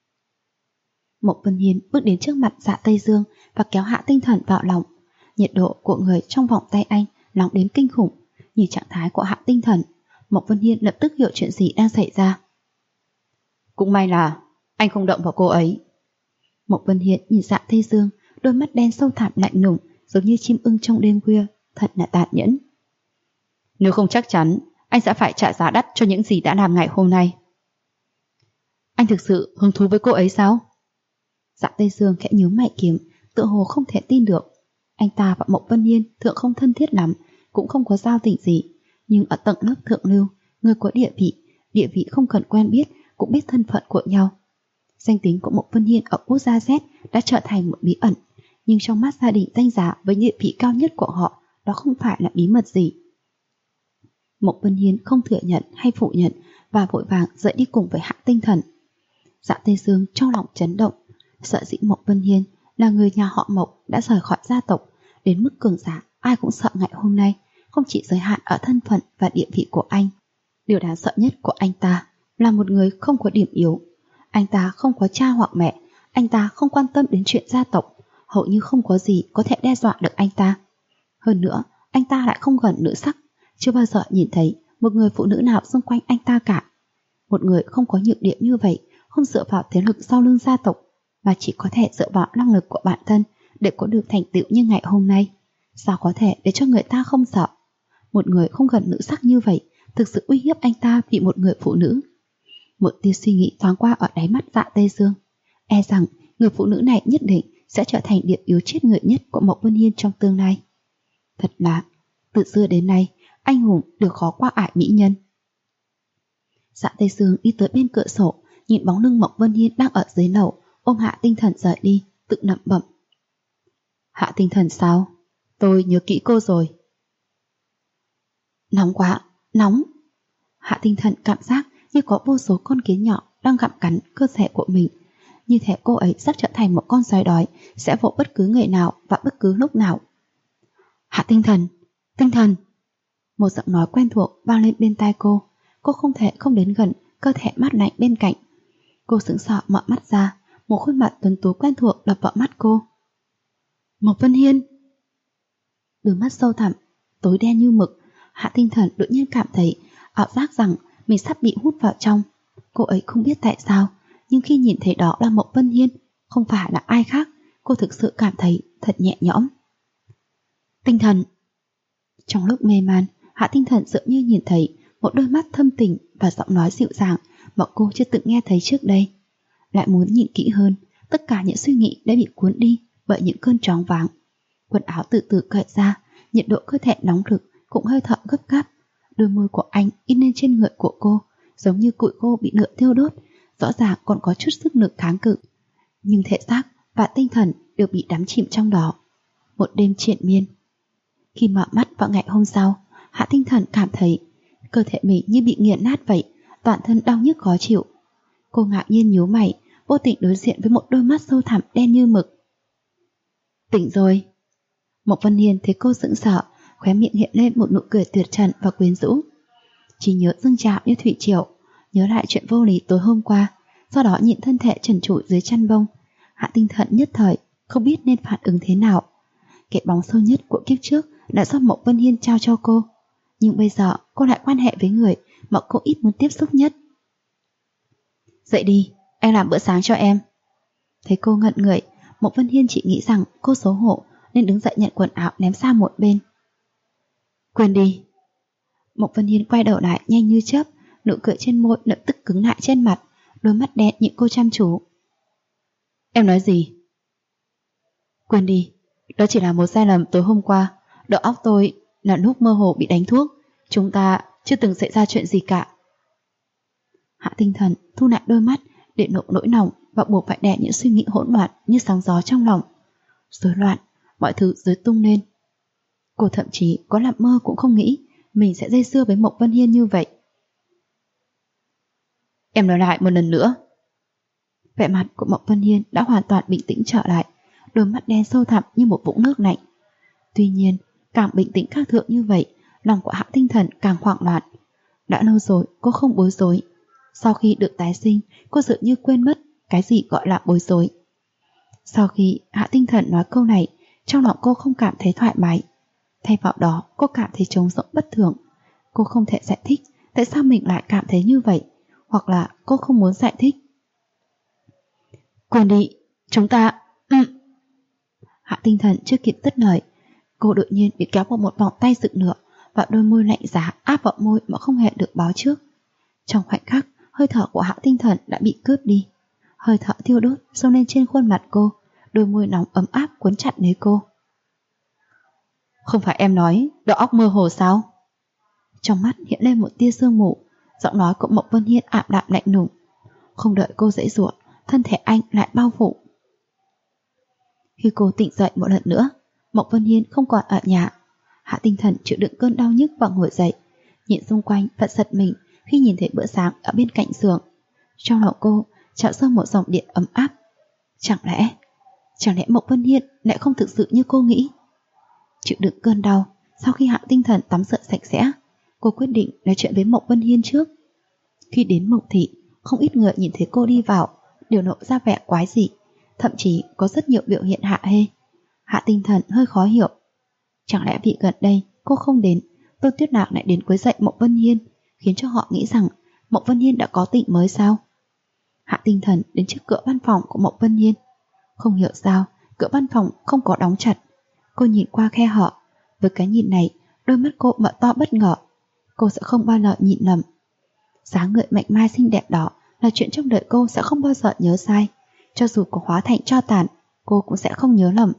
Mộc Vân Hiên bước đến trước mặt Dạ Tây Dương và kéo Hạ Tinh Thần vào lòng. Nhiệt độ của người trong vòng tay anh nóng đến kinh khủng. Nhìn trạng thái của Hạ Tinh Thần, Mộc Vân Hiên lập tức hiểu chuyện gì đang xảy ra. Cũng may là anh không động vào cô ấy. Mộc Vân Hiên nhìn Dạ Tây Dương, đôi mắt đen sâu thẳm lạnh lùng, giống như chim ưng trong đêm khuya, thật là tàn nhẫn. Nếu không chắc chắn, anh sẽ phải trả giá đắt cho những gì đã làm ngày hôm nay. Anh thực sự hứng thú với cô ấy sao? Dạ Tây Dương khẽ nhíu mày kiếm, tựa hồ không thể tin được. Anh ta và Mộc Vân Hiên thượng không thân thiết lắm, cũng không có giao tình gì, nhưng ở tầng lớp thượng lưu, người có địa vị không cần quen biết cũng biết thân phận của nhau. Danh tính của Mộc Vân Hiên ở quốc gia Z đã trở thành một bí ẩn, nhưng trong mắt gia đình danh giá với địa vị cao nhất của họ, đó không phải là bí mật gì. Mộc Vân Hiên không thừa nhận hay phủ nhận và vội vàng dậy đi cùng với Hạ Tinh Thần. Dạ Tây Dương trong lòng chấn động, sợ dĩ Mộc Vân Hiên là người nhà họ Mộc đã rời khỏi gia tộc, đến mức cường giả ai cũng sợ ngày hôm nay, không chỉ giới hạn ở thân phận và địa vị của anh. Điều đáng sợ nhất của anh ta là một người không có điểm yếu. Anh ta không có cha hoặc mẹ, anh ta không quan tâm đến chuyện gia tộc, hầu như không có gì có thể đe dọa được anh ta. Hơn nữa, anh ta lại không gần nữ sắc, chưa bao giờ nhìn thấy một người phụ nữ nào xung quanh anh ta cả. Một người không có nhược điểm như vậy, không dựa vào thế lực sau lưng gia tộc, mà chỉ có thể dựa vào năng lực của bản thân để có được thành tựu như ngày hôm nay. Sao có thể để cho người ta không sợ? Một người không gần nữ sắc như vậy thực sự uy hiếp anh ta vì một người phụ nữ. Một tia suy nghĩ thoáng qua ở đáy mắt Dạ Tây Dương, e rằng người phụ nữ này nhất định sẽ trở thành điểm yếu chết người nhất của Mộc Vân Hiên trong tương lai. Thật là, từ xưa đến nay, anh hùng được khó qua ải mỹ nhân. Dạ Tây Dương đi tới bên cửa sổ, nhìn bóng lưng Mộc Vân Hiên đang ở dưới lầu, ôm Hạ Tinh Thần rời đi, tự lẩm bẩm. Hạ Tinh Thần sao? Tôi nhớ kỹ cô rồi. Nóng quá, nóng. Hạ Tinh Thần cảm giác như có vô số con kiến nhỏ đang gặm cắn cơ thể của mình. Như thể cô ấy sắp trở thành một con sói đói, sẽ vỗ bất cứ người nào và bất cứ lúc nào. Hạ Tinh Thần, Tinh Thần. Một giọng nói quen thuộc vang lên bên tai cô. Cô không thể không đến gần cơ thể mát lạnh bên cạnh. Cô sững sờ mở mắt ra, một khuôn mặt tuấn tú quen thuộc đập vào mắt cô. Mộc Vân Hiên. Đôi mắt sâu thẳm, tối đen như mực, Hạ Tinh Thần đột nhiên cảm thấy ảo giác rằng mình sắp bị hút vào trong. Cô ấy không biết tại sao, nhưng khi nhìn thấy đó là Mộc Vân Hiên, không phải là ai khác, cô thực sự cảm thấy thật nhẹ nhõm. Tinh Thần. Trong lúc mê man, Hạ Tinh Thần dường như nhìn thấy một đôi mắt thâm tình và giọng nói dịu dàng mà cô chưa từng nghe thấy trước đây. Lại muốn nhìn kỹ hơn, tất cả những suy nghĩ đã bị cuốn đi bởi những cơn choáng váng. Quần áo từ từ cởi ra, nhiệt độ cơ thể nóng rực cũng hơi thở gấp gáp. Đôi môi của anh in lên trên người của cô, giống như củi khô bị lửa thiêu đốt, rõ ràng còn có chút sức lực kháng cự. Nhưng thể xác và tinh thần đều bị đắm chìm trong đó. Một đêm triền miên. Khi mở mắt vào ngày hôm sau, Hạ Tinh Thần cảm thấy cơ thể mình như bị nghiền nát vậy, toàn thân đau nhức khó chịu. Cô ngạc nhiên nhíu mày, vô tình đối diện với một đôi mắt sâu thẳm đen như mực. Tỉnh rồi. Mộc Vân Hiên thấy cô sững sờ, khóe miệng hiện lên một nụ cười tuyệt trần và quyến rũ. Chỉ nhớ dâng trào như thủy triều, nhớ lại chuyện vô lý tối hôm qua, sau đó nhìn thân thể trần trụi dưới chăn bông. Hạ Tinh Thần nhất thời không biết nên phản ứng thế nào. Cái bóng sâu nhất của kiếp trước đã do Mộc Vân Hiên trao cho cô, nhưng bây giờ cô lại quan hệ với người mà cô ít muốn tiếp xúc nhất. Dậy đi, anh làm bữa sáng cho em. Thấy cô ngẩn người, Mộc Vân Hiên chỉ nghĩ rằng cô xấu hổ nên đứng dậy nhận quần áo ném sang một bên. Quên đi. Mộc Vân Hiên quay đầu lại nhanh như chớp, nụ cười trên môi lập tức cứng lại trên mặt, đôi mắt đen nhìn cô chăm chú. Em nói gì? Quên đi, đó chỉ là một sai lầm tối hôm qua. Đầu óc tôi là lúc mơ hồ bị đánh thuốc. Chúng ta chưa từng xảy ra chuyện gì cả. Hạ Tinh Thần thu lại đôi mắt để nộ nỗi lòng và buộc phải đè những suy nghĩ hỗn loạn như sóng gió trong lòng. Rối loạn, mọi thứ rối tung lên. Cô thậm chí có làm mơ cũng không nghĩ mình sẽ dây dưa với Mộc Vân Hiên như vậy. Em nói lại một lần nữa. Vẻ mặt của Mộc Vân Hiên đã hoàn toàn bình tĩnh trở lại, đôi mắt đen sâu thẳm như một vũng nước lạnh. Tuy nhiên, càng bình tĩnh khác thường như vậy lòng của Hạ Tinh Thần càng hoảng loạn. Đã lâu rồi cô không bối rối. Sau khi được tái sinh, cô dường như quên mất cái gì gọi là bối rối. Sau khi Hạ Tinh Thần nói câu này, trong lòng cô không cảm thấy thoải mái. Thay vào đó, cô cảm thấy trống rỗng bất thường. Cô không thể giải thích tại sao mình lại cảm thấy như vậy, hoặc là cô không muốn giải thích. Quên đi, chúng ta... Hạ Tinh Thần chưa kịp dứt lời, cô đột nhiên bị kéo vào một vòng tay dựng lửa và đôi môi lạnh giá áp vào môi mà không hề được báo trước. Trong khoảnh khắc, hơi thở của Hạ Tinh Thần đã bị cướp đi. Hơi thở thiêu đốt xông lên trên khuôn mặt cô, đôi môi nóng ấm áp cuốn chặt lấy cô. Không phải em nói đầu óc mơ hồ sao? Trong mắt hiện lên một tia sương mù, giọng nói của Mộc Vân Hiên ảm đạm lạnh lùng. Không đợi cô giãy giụa, thân thể anh lại bao phủ. Khi cô tỉnh dậy một lần nữa, Mộc Vân Hiên không còn ở nhà. Hạ Tinh Thần chịu đựng cơn đau nhức và ngồi dậy, nhìn xung quanh vẫn giật mình khi nhìn thấy bữa sáng ở bên cạnh giường. Trong lòng cô trào dâng một dòng điện ấm áp. Chẳng lẽ Mộc Vân Hiên lại không thực sự như cô nghĩ? Chịu đựng cơn đau, sau khi Hạ Tinh Thần tắm rửa sạch sẽ, cô quyết định nói chuyện với Mộc Vân Hiên trước. Khi đến Mộc thị, không ít người nhìn thấy cô đi vào đều lộ ra vẻ quái dị, thậm chí có rất nhiều biểu hiện hạ hê. Hạ Tinh Thần hơi khó hiểu. Chẳng lẽ vì gần đây cô không đến, Tô Tuyết Lạc lại đến quấy rầy Mộc Vân Hiên, khiến cho họ nghĩ rằng Mộc Vân Hiên đã có tình mới sao? Hạ Tinh Thần đến trước cửa văn phòng của Mộc Vân Hiên. Không hiểu sao, cửa văn phòng không có đóng chặt. Cô nhìn qua khe hở, với cái nhìn này, đôi mắt cô mở to bất ngờ. Cô sẽ không bao giờ nhìn lầm. Dáng người mảnh mai xinh đẹp đó là chuyện trong đời cô sẽ không bao giờ nhớ sai. Cho dù có hóa thành tro tàn, cô cũng sẽ không nhớ lầm.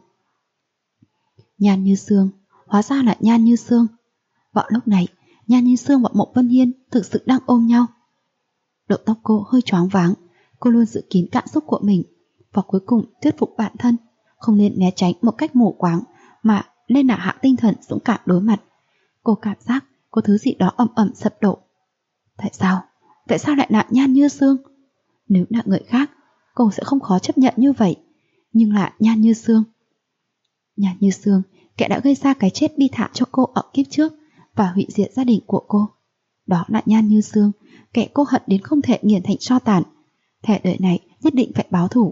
Nhan Như Sương, hóa ra là Nhan Như Sương. Vào lúc này, Nhan Như Sương và Mộc Vân Hiên thực sự đang ôm nhau. Đầu tóc cô hơi choáng váng, cô luôn giữ kín cảm xúc của mình, và cuối cùng thuyết phục bản thân không nên né tránh một cách mù quáng, mà nên là Hạ Tinh Thần dũng cảm đối mặt. Cô cảm giác có thứ gì đó ầm ầm sập đổ. Tại sao lại là Nhan Như Sương? Nếu là người khác, cô sẽ không khó chấp nhận như vậy, nhưng là Nhan Như Sương. Nhan Như Sương, kẻ đã gây ra cái chết bi thảm cho cô ở kiếp trước và hủy diệt gia đình của cô. Đó là Nhan Như Sương, kẻ cô hận đến không thể nghiền thành tro tàn. Thế đời này nhất định phải báo thù.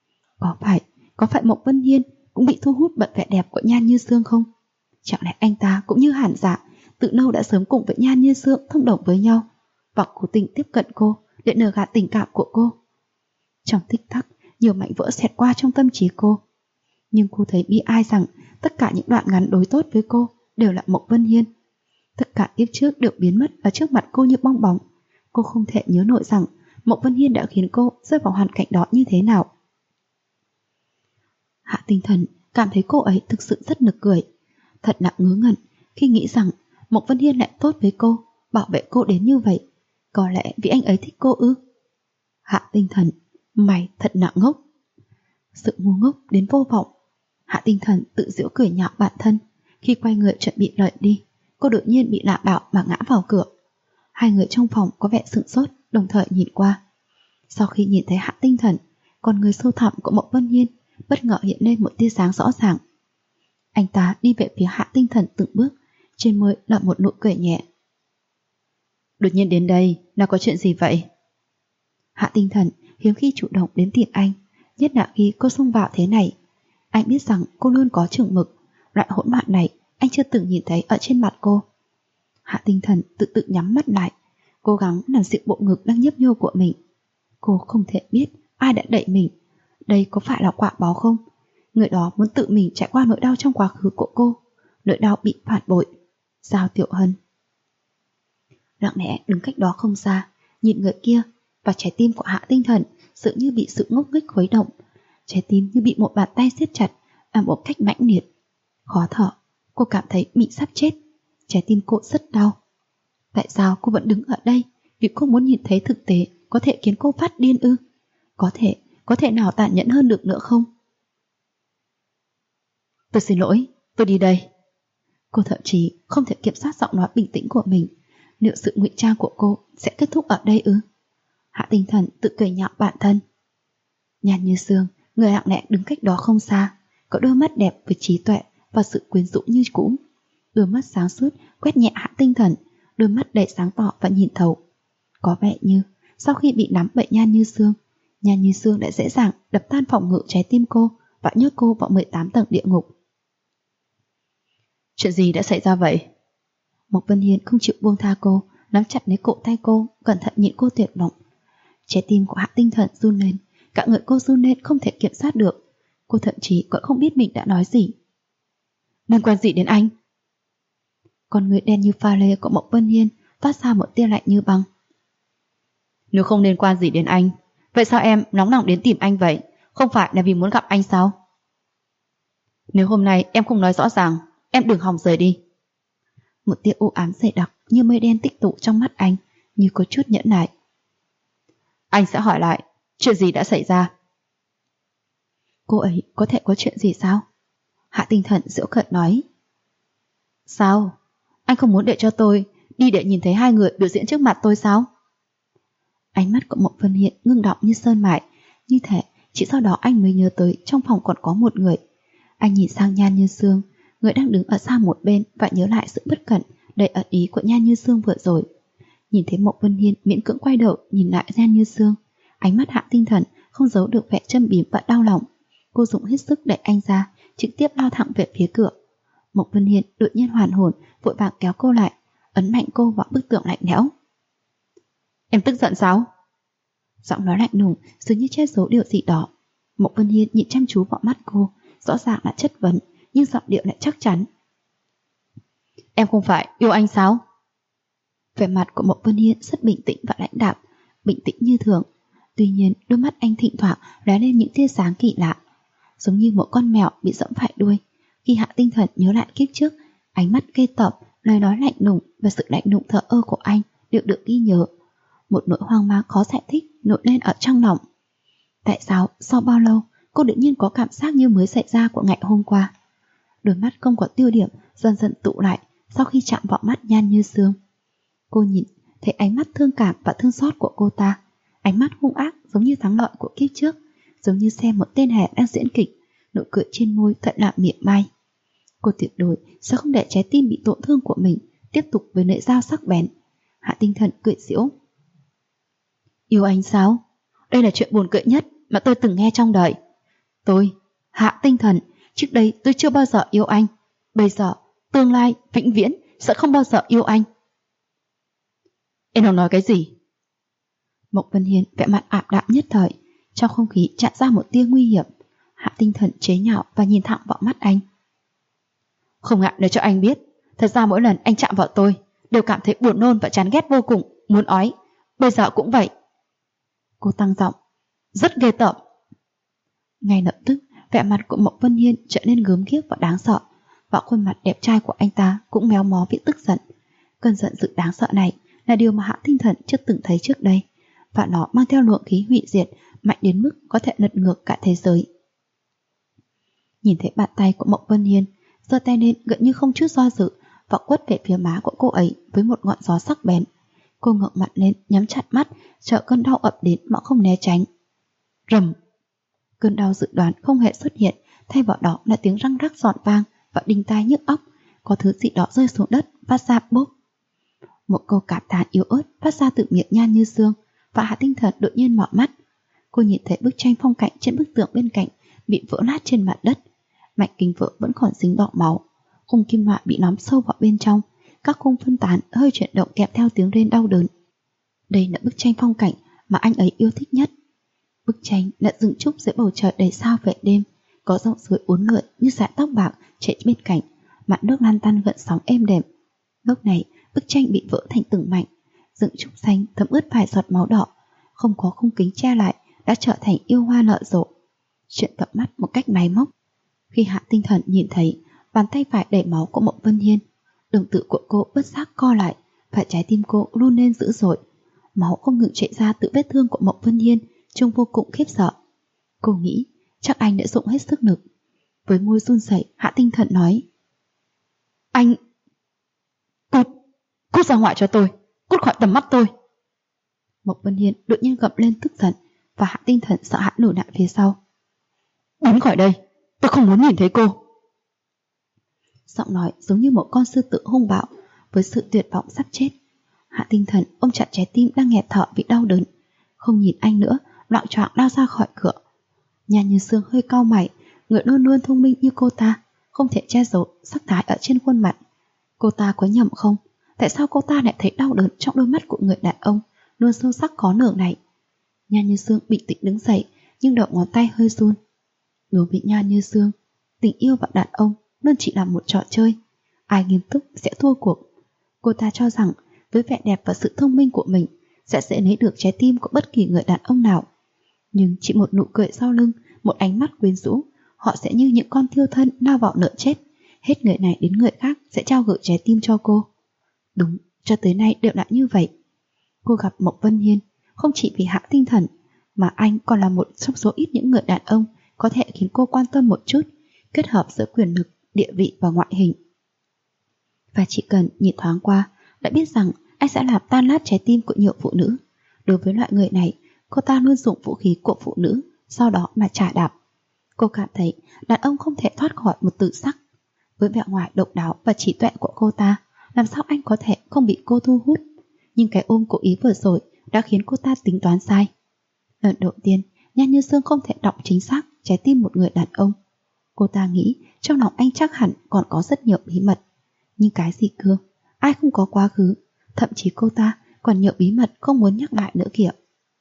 Có phải Mộc Vân Hiên cũng bị thu hút bởi vẻ đẹp của Nhan Như Sương không? Chẳng lẽ anh ta cũng như Hàn Dạ, từ lâu đã sớm cùng với Nhan Như Sương thông đồng với nhau và cố tình tiếp cận cô để lừa gạt tình cảm của cô? Trong tích tắc, nhiều mảnh vỡ xẹt qua trong tâm trí cô. Nhưng cô thấy bi ai rằng tất cả những đoạn ngắn đối tốt với cô đều là Mộc Vân Hiên. Tất cả kiếp trước đều biến mất ở trước mặt cô như bong bóng. Cô không thể nhớ nổi rằng Mộc Vân Hiên đã khiến cô rơi vào hoàn cảnh đó như thế nào. Hạ Tinh Thần cảm thấy cô ấy thực sự rất nực cười. Thật là ngớ ngẩn khi nghĩ rằng Mộc Vân Hiên lại tốt với cô, bảo vệ cô đến như vậy. Có lẽ vì anh ấy thích cô ư? Hạ Tinh Thần, mày thật là ngốc. Sự ngu ngốc đến vô vọng. Hạ Tinh Thần tự giễu cười nhạo bản thân. Khi quay người chuẩn bị rời đi, cô đột nhiên bị lạ bạo mà ngã vào cửa. Hai người trong phòng có vẻ sửng sốt, đồng thời nhìn qua. Sau khi nhìn thấy Hạ Tinh Thần, con người sâu thẳm của Mộc Vân Hiên bất ngờ hiện lên một tia sáng rõ ràng. Anh ta đi về phía Hạ Tinh Thần từng bước, trên môi là một nụ cười nhẹ. Đột nhiên đến đây là có chuyện gì vậy? Hạ Tinh Thần hiếm khi chủ động đến tìm anh, nhất là khi cô xông vào thế này. Anh biết rằng cô luôn có chừng mực, loại hỗn loạn này anh chưa từng nhìn thấy ở trên mặt cô. Hạ Tinh Thần tự nhắm mắt lại, cố gắng làm dịu bộ ngực đang nhấp nhô của mình. Cô không thể biết ai đã đẩy mình. Đây có phải là quả báo không? Người đó muốn tự mình trải qua nỗi đau trong quá khứ của cô, nỗi đau bị phản bội. Giao Tiểu Hân lặng lẽ đứng cách đó không xa, nhìn người kia, và trái tim của Hạ Tinh Thần dường như bị sự ngốc nghếch khuấy động. Trái tim như bị một bàn tay siết chặt một cách mãnh liệt. Khó thở, cô cảm thấy mình sắp chết. Trái tim cô rất đau. Tại sao cô vẫn đứng ở đây? Vì cô muốn nhìn thấy thực tế có thể khiến cô phát điên ư? Có thể nào tàn nhẫn hơn được nữa không? Tôi xin lỗi, tôi đi đây. Cô thậm chí không thể kiểm soát giọng nói bình tĩnh của mình. Liệu sự ngụy trang của cô sẽ kết thúc ở đây ư? Hạ Tinh Thần tự cười nhạo bản thân. Nhan Như Sương, người lặng lẽ đứng cách đó không xa, có đôi mắt đẹp với trí tuệ và sự quyến rũ như cũ. đôi mắt sáng suốt quét nhẹ Hạ Tinh Thần, đôi mắt đầy sáng tỏ và nhìn thấu. Có vẻ như sau khi bị nắm bởi Nhan Như Sương đã dễ dàng đập tan phòng ngự trái tim cô và nhốt cô vào 18 tầng địa ngục. Chuyện gì đã xảy ra vậy? Mộc Vân Hiên không chịu buông tha cô, nắm chặt lấy cổ tay cô, cẩn thận nhịn cô tuyệt vọng. Trái tim của Hạ Tinh Thần run lên, cả người cô run lên không thể kiểm soát được. Cô thậm chí còn không biết mình đã nói gì. Liên quan gì đến anh? Con người đen như pha lê của Mộc Vân Hiên phát ra một tia lạnh như băng. Nếu không liên quan gì đến anh, vậy sao em nóng lòng đến tìm anh vậy? Không phải là vì muốn gặp anh sao? Nếu hôm nay em không nói rõ ràng, em đừng hòng rời đi. Một tia u ám dày đặc như mây đen tích tụ trong mắt anh, như có chút nhẫn nại. Anh sẽ hỏi lại, chuyện gì đã xảy ra? Cô ấy có thể có chuyện gì sao? Hạ Tinh Thần giễu cợt nói. Sao? Anh không muốn để cho tôi đi để nhìn thấy hai người biểu diễn trước mặt tôi sao? Ánh mắt của Mộc Vân Hiên ngưng đọng như sơn mại, như thể chỉ sau đó anh mới nhớ tới trong phòng còn có một người. Anh nhìn sang Nhan Như Sương, người đang đứng ở xa một bên, và nhớ lại sự bất cẩn đầy ẩn ý của Nhan Như Sương vừa rồi. Nhìn thấy Mộc Vân Hiên miễn cưỡng quay đầu nhìn lại Nhan Như Sương, ánh mắt Hạ Tinh Thần không giấu được vẻ châm biếm và đau lòng. Cô dùng hết sức đẩy anh ra, trực tiếp lao thẳng về phía cửa. Mộc Vân Hiên đột nhiên hoàn hồn, vội vàng kéo cô lại, ấn mạnh cô vào bức tường lạnh lẽo. Em tức giận sao? Giọng nói lạnh lùng dường như che giấu điều gì đó. Mộc Vân Hiên nhìn chăm chú vào mắt cô, rõ ràng là chất vấn, nhưng giọng điệu lại chắc chắn. Em không phải yêu anh sao? Vẻ mặt của Mộc Vân Hiên rất bình tĩnh và lãnh đạm, bình tĩnh như thường. Tuy nhiên đôi mắt anh thỉnh thoảng lóe lên những tia sáng kỳ lạ, giống như một con mèo bị giẫm phải đuôi. Khi Hạ Tinh Thần nhớ lại kiếp trước, ánh mắt ghê tởm, lời nói lạnh lùng và sự lạnh lùng thờ ơ của anh đều được ghi nhớ. Một nỗi hoang mang khó giải thích nổi lên ở trong lòng. Tại sao sau bao lâu cô tự nhiên có cảm giác như mới xảy ra của ngày hôm qua? Đôi mắt không có tiêu điểm dần dần tụ lại sau khi chạm vào mắt Nhan Như Sương. Cô nhìn thấy ánh mắt thương cảm và thương xót của cô ta, ánh mắt hung ác giống như thắng lợi của kiếp trước, giống như xem một tên hề đang diễn kịch, nụ cười trên môi thật là mỉa mai. Cô tuyệt đối sẽ không để trái tim bị tổn thương của mình tiếp tục với lưỡi dao sắc bén. Hạ Tinh Thần cười giễu. Yêu anh sao? Đây là chuyện buồn cười nhất mà tôi từng nghe trong đời. Tôi, Hạ Tinh Thần, trước đây tôi chưa bao giờ yêu anh. Bây giờ, tương lai, vĩnh viễn sẽ không bao giờ yêu anh. Em đang nói cái gì? Mộc Vân Hiên vẻ mặt ảm đạm nhất thời, trong không khí tràn ra một tia nguy hiểm. Hạ Tinh Thần chế nhạo và nhìn thẳng vào mắt anh. Không ngại để cho anh biết, thật ra mỗi lần anh chạm vào tôi đều cảm thấy buồn nôn và chán ghét vô cùng, muốn ói. Bây giờ cũng vậy. Cô tăng giọng, rất ghê tởm. Ngay lập tức, vẻ mặt của Mộc Vân Hiên trở nên gớm ghiếc và đáng sợ, và khuôn mặt đẹp trai của anh ta cũng méo mó vì tức giận. Cơn giận dữ đáng sợ này là điều mà Hạ Tinh Thần chưa từng thấy trước đây, và nó mang theo luồng khí hủy diệt mạnh đến mức có thể lật ngược cả thế giới. Nhìn thấy bàn tay của Mộc Vân Hiên giơ tay lên gần như không chút do dự và quất về phía má của cô ấy với một ngọn gió sắc bén. Cô ngẩng mặt lên, nhắm chặt mắt, sợ cơn đau ập đến mà không né tránh. Rầm! Cơn đau dự đoán không hề xuất hiện, thay vào đó là tiếng răng rắc giòn vang và đinh tai nhức óc. Có thứ gì đó rơi xuống đất, phát ra bốp. Một câu cảm thán yếu ớt phát ra từ miệng Nhan Như Sương, và Hạ Tinh Thần đột nhiên mở mắt. Cô nhìn thấy bức tranh phong cảnh trên bức tường bên cạnh bị vỡ nát trên mặt đất. Mảnh kính vỡ vẫn còn dính đỏ máu, khung kim loại bị nắm sâu vào bên trong, các khung phân tán hơi chuyển động kèm theo tiếng rên đau đớn. Đây là bức tranh phong cảnh mà anh ấy yêu thích nhất. Bức tranh đã dựng trúc dưới bầu trời đầy sao về đêm, có dòng suối uốn lượn như dải tóc bạc chảy bên cạnh, mặt nước lan tăn gợn sóng êm đềm. Lúc này bức tranh bị vỡ thành từng mảnh, dựng trúc xanh thấm ướt vài giọt máu đỏ, không có khung kính che lại đã trở thành yêu hoa nở rộ. Chuyện cặp mắt một cách máy móc. Khi Hạ Tinh Thần nhìn thấy bàn tay phải đầy máu của Mộc Vân Hiên, đồng tử của cô bất giác co lại và trái tim cô run lên dữ dội. Máu không ngừng chảy ra từ vết thương của Mộc Vân Hiên, trông vô cùng khiếp sợ. Cô nghĩ chắc anh đã dụng hết sức lực. Với môi run rẩy, Hạ Tinh Thần nói: Anh... Cút ra ngoài cho tôi, cút khỏi tầm mắt tôi. Mộc Vân Hiên đột nhiên gầm lên tức giận, và Hạ Tinh Thần sợ hãi lùi lại phía sau. Biến khỏi đây, tôi không muốn nhìn thấy cô. Giọng nói giống như một con sư tử hung bạo với sự tuyệt vọng sắp chết. Hạ Tinh Thần ôm chặt trái tim đang nghẹt thở vì đau đớn, không nhìn anh nữa, loạng choạng lao ra khỏi cửa. Nhan Như Sương hơi cau mày, người luôn luôn thông minh như cô ta không thể che giấu sắc thái ở trên khuôn mặt. Cô ta có nhầm không? Tại sao cô ta lại thấy đau đớn trong đôi mắt của người đàn ông luôn sâu sắc khó lường này? Nhan Như Sương bình tĩnh đứng dậy, nhưng đầu ngón tay hơi run. Đối với Nhan Như Sương, tình yêu và đàn ông luôn chỉ là một trò chơi. Ai nghiêm túc sẽ thua cuộc. Cô ta cho rằng với vẻ đẹp và sự thông minh của mình sẽ dễ lấy được trái tim của bất kỳ người đàn ông nào. Nhưng chỉ một nụ cười sau lưng, một ánh mắt quyến rũ, họ sẽ như những con thiêu thân lao vào nợ chết. Hết người này đến người khác sẽ trao gửi trái tim cho cô. Đúng, cho tới nay đều là như vậy. Cô gặp Mộc Vân Hiên không chỉ vì Hạ Tinh Thần, mà anh còn là một trong số ít những người đàn ông có thể khiến cô quan tâm một chút, kết hợp giữa quyền lực, địa vị và ngoại hình. Và chỉ cần nhìn thoáng qua đã biết rằng anh sẽ làm tan nát trái tim của nhiều phụ nữ. Đối với loại người này, cô ta luôn dùng vũ khí của phụ nữ, sau đó mà trả đạp. Cô cảm thấy đàn ông không thể thoát khỏi một tự sắc. Với vẻ ngoài độc đáo và trí tuệ của cô ta, làm sao anh có thể không bị cô thu hút? Nhưng cái ôm cố ý vừa rồi đã khiến cô ta tính toán sai. Lần đầu tiên, Nhan Như Sương không thể đọc chính xác trái tim một người đàn ông. Cô ta nghĩ trong lòng anh chắc hẳn còn có rất nhiều bí mật. Nhưng cái gì cơ? Ai không có quá khứ? Thậm chí cô ta còn nhiều bí mật không muốn nhắc lại nữa kìa.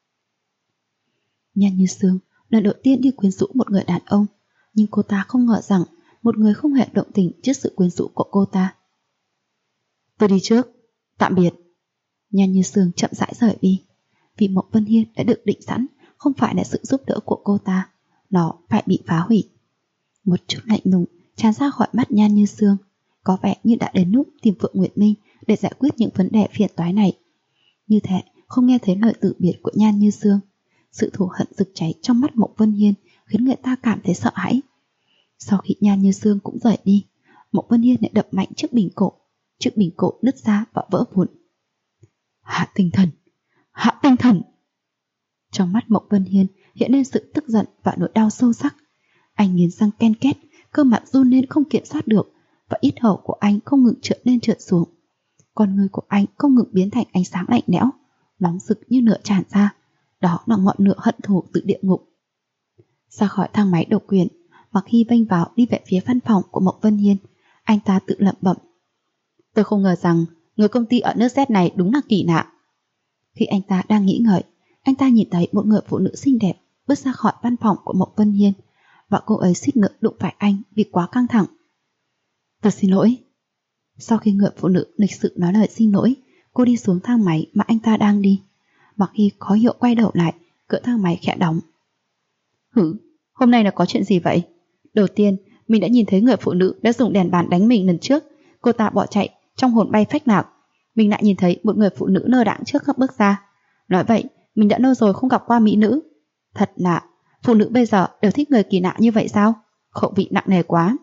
Nhan Như Sương lần đầu tiên đi quyến rũ một người đàn ông, nhưng cô ta không ngờ rằng một người không hề động tình trước sự quyến rũ của cô ta. Tôi đi trước, tạm biệt. Nhan Như Sương chậm rãi rời đi. Vì Mộc Vân Hiên đã được định sẵn không phải là sự giúp đỡ của cô ta, nó phải bị phá hủy. Một chút lạnh lùng tràn ra khỏi mắt Nhan Như Sương, có vẻ như đã đến lúc tìm Phượng Nguyệt Minh để giải quyết những vấn đề phiền toái này. Như thế không nghe thấy lời từ biệt của Nhan Như Sương, sự thù hận rực cháy trong mắt Mộc Vân Hiên khiến người ta cảm thấy sợ hãi. Sau khi Nhan Như Sương cũng rời đi, Mộc Vân Hiên lại đập mạnh chiếc bình cổ nứt ra và vỡ vụn. Hạ Tinh Thần, Hạ Tinh Thần! Trong mắt Mộc Vân Hiên hiện lên sự tức giận và nỗi đau sâu sắc. Anh nghiến răng ken két, cơ mặt run lên không kiểm soát được, và yết hầu của anh không ngừng trượt lên trượt xuống. Con người của anh không ngừng biến thành ánh sáng lạnh lẽo, nóng rực như lửa tràn ra. Đó là ngọn lửa hận thù từ địa ngục. Ra khỏi thang máy độc quyền, Mặc Hy vênh vào đi về phía văn phòng của Mộc Vân Hiên. Anh ta tự lẩm bẩm: tôi không ngờ rằng người công ty ở nước Z này đúng là kỳ lạ. Khi anh ta đang nghĩ ngợi, anh ta nhìn thấy một người phụ nữ xinh đẹp bước ra khỏi văn phòng của Mộc Vân Hiên, và cô ấy suýt nữa đụng phải anh vì quá căng thẳng. Tôi xin lỗi. Sau khi người phụ nữ lịch sự nói lời xin lỗi, cô đi xuống thang máy mà anh ta đang đi. Mặc Hy khó hiểu quay đầu lại, cửa thang máy khẽ đóng. Hử, hôm nay là có chuyện gì vậy? Đầu tiên, mình đã nhìn thấy người phụ nữ đã dùng đèn bàn đánh mình lần trước. Cô ta bỏ chạy trong hồn bay phách lạc. Mình lại nhìn thấy một người phụ nữ lơ đãng trước các bước ra. Nói vậy, mình đã lâu rồi không gặp qua mỹ nữ. Thật lạ, phụ nữ bây giờ đều thích người kỳ lạ như vậy sao? Khẩu vị nặng nề quá.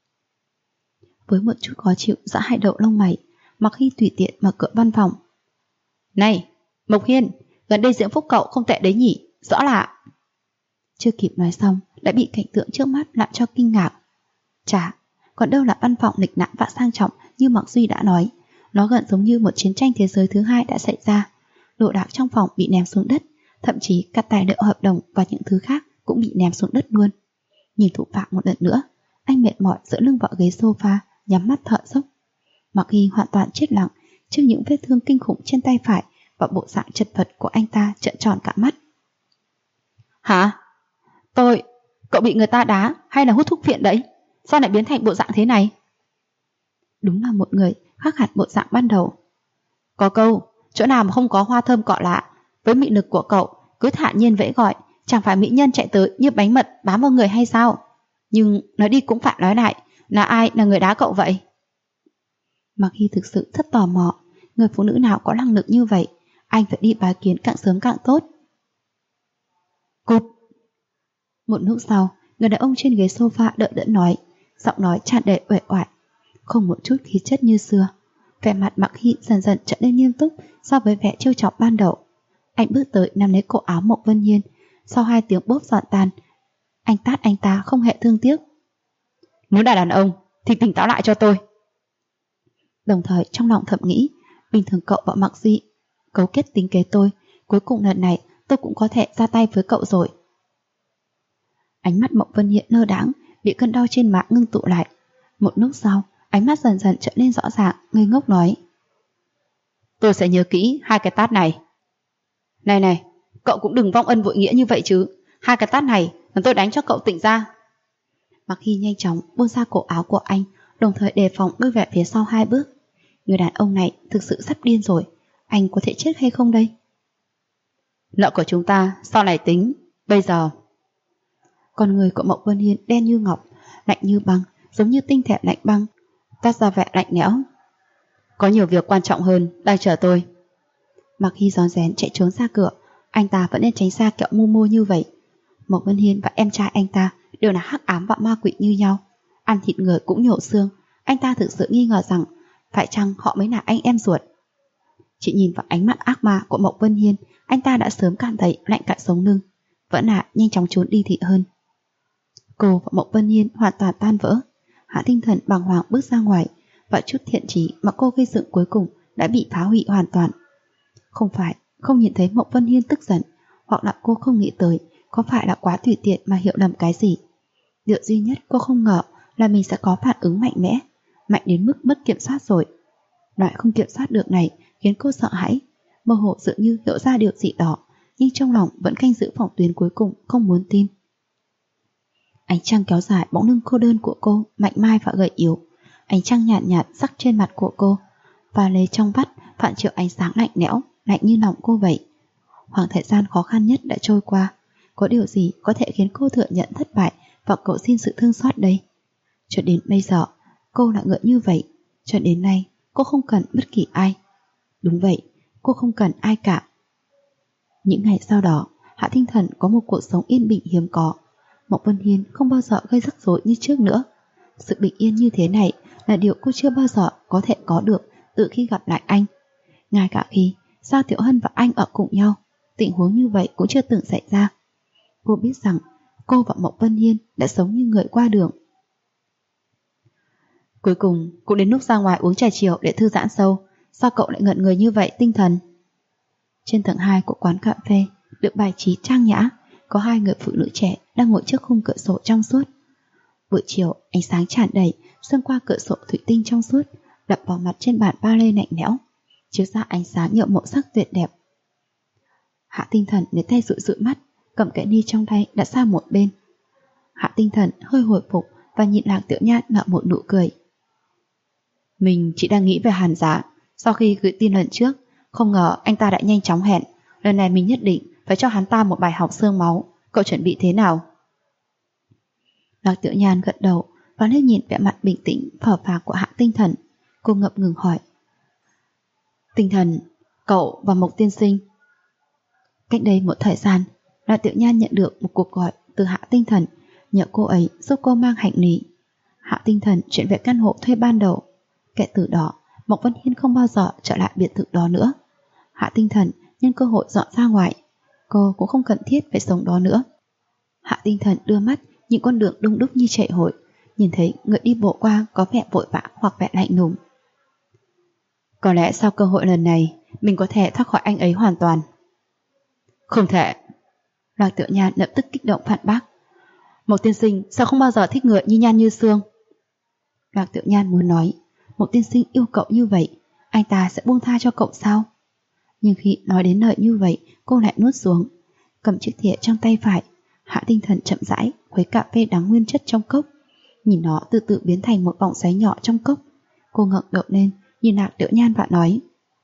Với một chút khó chịu giữa hai đầu lông mày, Mặc Hy tùy tiện mở cửa văn phòng. Này, Mộc Hiên, gần đây Diễm Phúc cậu không tệ đấy nhỉ, rõ lạ. Chưa kịp nói xong, đã bị cảnh tượng trước mắt làm cho kinh ngạc. Chà, còn đâu là văn phòng lịch lãm và sang trọng như Mạc Duy đã nói. Nó gần giống như một chiến tranh thế giới thứ hai đã xảy ra. Đồ đạc trong phòng bị ném xuống đất, thậm chí các tài liệu hợp đồng và những thứ khác cũng bị ném xuống đất luôn. Nhìn thủ phạm một lần nữa, anh mệt mỏi dựa lưng vào ghế sofa, nhắm mắt thở dốc. Mặc Hy hoàn toàn chết lặng trước những vết thương kinh khủng trên tay phải và bộ dạng chật vật của anh ta trợn tròn cả mắt. Hả? Cậu bị người ta đá hay là hút thuốc phiện đấy? Sao lại biến thành bộ dạng thế này? Đúng là một người khác hẳn bộ dạng ban đầu. Có câu, chỗ nào mà không có hoa thơm cọ lạ, với mị lực của cậu cứ thả nhiên vẫy gọi, chẳng phải mỹ nhân chạy tới như bánh mật bám vào người hay sao? Nhưng nói đi cũng phải nói lại, là ai là người đá cậu vậy? Mặc Hy thực sự rất tò mò, người phụ nữ nào có năng lực như vậy, anh phải đi bái kiến càng sớm càng tốt. Cút! Một lúc sau, người đàn ông trên ghế sofa đỡ đẫn nói, giọng nói tràn đầy uể oải, không một chút khí chất như xưa. Vẻ mặt Mặc Hy dần dần trở nên nghiêm túc so với vẻ trêu chọc ban đầu. Anh bước tới nắm lấy cổ áo Mộc Vân Hiên, sau 2 tiếng bốp giòn tan, anh tát anh ta không hề thương tiếc. Nếu là đàn ông, thì tỉnh táo lại cho tôi. Đồng thời trong lòng thầm nghĩ, bình thường cậu và Mạc Duy cấu kết tính kế tôi, cuối cùng lần này tôi cũng có thể ra tay với cậu rồi. Ánh mắt Mộng Vân Hiên nơ đãng, bị cơn đau trên má ngưng tụ lại. Một lúc sau, ánh mắt dần dần trở nên rõ ràng, ngây ngốc nói: tôi sẽ nhớ kỹ 2 cái tát này. Này này, cậu cũng đừng vong ân vội nghĩa như vậy chứ. 2 cái tát này là tôi đánh cho cậu tỉnh ra. Mạc Hy nhanh chóng buông ra cổ áo của anh, đồng thời đề phòng lui về phía sau 2 bước. Người đàn ông này thực sự sắp điên rồi, anh có thể chết hay không đây? Nợ của chúng ta sau này tính, bây giờ. Con người của Mộng Vân Hiên đen như ngọc, lạnh như băng, giống như tinh thể lạnh băng, toát ra vẻ lạnh lẽo. Có nhiều việc quan trọng hơn đang chờ tôi. Mạc Hy rón rén chạy trốn ra cửa, anh ta vẫn nên tránh xa kẹo mu mô như vậy. Mộng Vân Hiên và em trai anh ta đều là hắc ám và ma quỷ như nhau, ăn thịt người cũng nhổ xương. Anh ta thực sự nghi ngờ rằng phải chăng họ mới là anh em ruột. Chỉ nhìn vào ánh mắt ác ma của Mộng Vân Hiên, anh ta đã sớm cảm thấy lạnh cả sống lưng, vẫn là nhanh chóng trốn đi thị hơn. Cô và Mộng Vân Hiên hoàn toàn tan vỡ. Hạ Tinh Thần bàng hoàng bước ra ngoài, và chút thiện chí mà cô gây dựng cuối cùng đã bị phá hủy hoàn toàn. Không phải không nhìn thấy Mộng Vân Hiên tức giận, hoặc là cô không nghĩ tới có phải là quá tùy tiện mà hiểu lầm cái gì. Điều duy nhất cô không ngờ là mình sẽ có phản ứng mạnh mẽ, mạnh đến mức mất kiểm soát rồi. Loại không kiểm soát được này khiến cô sợ hãi, mơ hồ dường như hiểu ra điều gì đó, nhưng trong lòng vẫn canh giữ phòng tuyến cuối cùng, không muốn tin. Ánh trăng kéo dài bóng lưng cô đơn của cô, mạnh mai và gầy yếu. Ánh trăng nhạt nhạt sắc trên mặt của cô, và lấy trong vắt phản chiếu ánh sáng lạnh lẽo, lạnh như lòng cô vậy. Khoảng thời gian khó khăn nhất đã trôi qua, có điều gì có thể khiến cô thừa nhận thất bại và cầu xin sự thương xót đây? Cho đến bây giờ, cô là người như vậy. Cho đến nay, cô không cần bất kỳ ai. Đúng vậy, cô không cần ai cả. Những ngày sau đó, Hạ Tinh Thần có một cuộc sống yên bình hiếm có. Mộng Vân Hiên không bao giờ gây rắc rối như trước nữa. Sự bình yên như thế này là điều cô chưa bao giờ có thể có được từ khi gặp lại anh. Ngay cả khi Giao Tiểu Hân và anh ở cùng nhau, tình huống như vậy cũng chưa từng xảy ra. Cô biết rằng cô và Mộng Vân Hiên đã sống như người qua đường. Cuối cùng cũng đến lúc ra ngoài uống trà chiều để thư giãn sâu. Sao cậu lại ngẩn người như vậy Tinh Thần? Trên tầng 2 của quán cà phê được bài trí trang nhã, có 2 người phụ nữ trẻ đang ngồi trước khung cửa sổ trong suốt. Buổi chiều ánh sáng tràn đầy xuyên qua cửa sổ thủy tinh trong suốt, đập vào mặt trên bàn ba lê lạnh lẽo, chiếu ra ánh sáng nhựa màu sắc tuyệt đẹp. Hạ Tinh Thần lấy tay dụi dụi mắt, cầm cái ly trong tay đặt sang một bên. Hạ Tinh Thần hơi hồi phục và nhìn Lạc Tiểu Nhan nở một nụ cười. Mình chỉ đang nghĩ về Hàn Giá. Sau khi gửi tin lần trước, không ngờ anh ta đã nhanh chóng hẹn. Lần này mình nhất định phải cho hắn ta một bài học xương máu. Cậu chuẩn bị thế nào? Lạc Tiểu Nhan gật đầu và liếc nhìn vẻ mặt bình tĩnh phờ phạc của Hạ Tinh Thần. Cô ngập ngừng hỏi. Tinh Thần, cậu và Mộc tiên sinh. Cách đây một thời gian, Lạc Tiểu Nhan nhận được một cuộc gọi từ Hạ Tinh Thần, nhờ cô ấy giúp cô mang hành lý. Hạ Tinh Thần chuyển về căn hộ thuê ban đầu. Kể từ đó, Mộc Vân Hiên không bao giờ trở lại biệt thự đó nữa. Hạ Tinh Thần nhân cơ hội dọn ra ngoài. Cô cũng không cần thiết phải sống đó nữa. Hạ Tinh Thần đưa mắt nhìn con đường đông đúc như chạy hội, nhìn thấy người đi bộ qua có vẻ vội vã hoặc vẻ lạnh lùng. Có lẽ sau cơ hội lần này, mình có thể thoát khỏi anh ấy hoàn toàn. Không thể. Lạc Tiểu Nhan lập tức kích động phản bác. Mộc tiên sinh sao không bao giờ thích người như Nhan như Sương? Lạc Tiểu Nhan muốn nói, Mộc tiên sinh yêu cậu như vậy, anh ta sẽ buông tha cho cậu sao? Nhưng khi nói đến lời như vậy, cô lại nuốt xuống. Cầm chiếc thìa trong tay phải, Hạ Tinh Thần chậm rãi khuấy cà phê đắng nguyên chất trong cốc, nhìn nó từ từ biến thành một vòng xoáy nhỏ trong cốc. Cô ngẩng đầu lên, nhìn Lạc Tiểu Nhan và nói.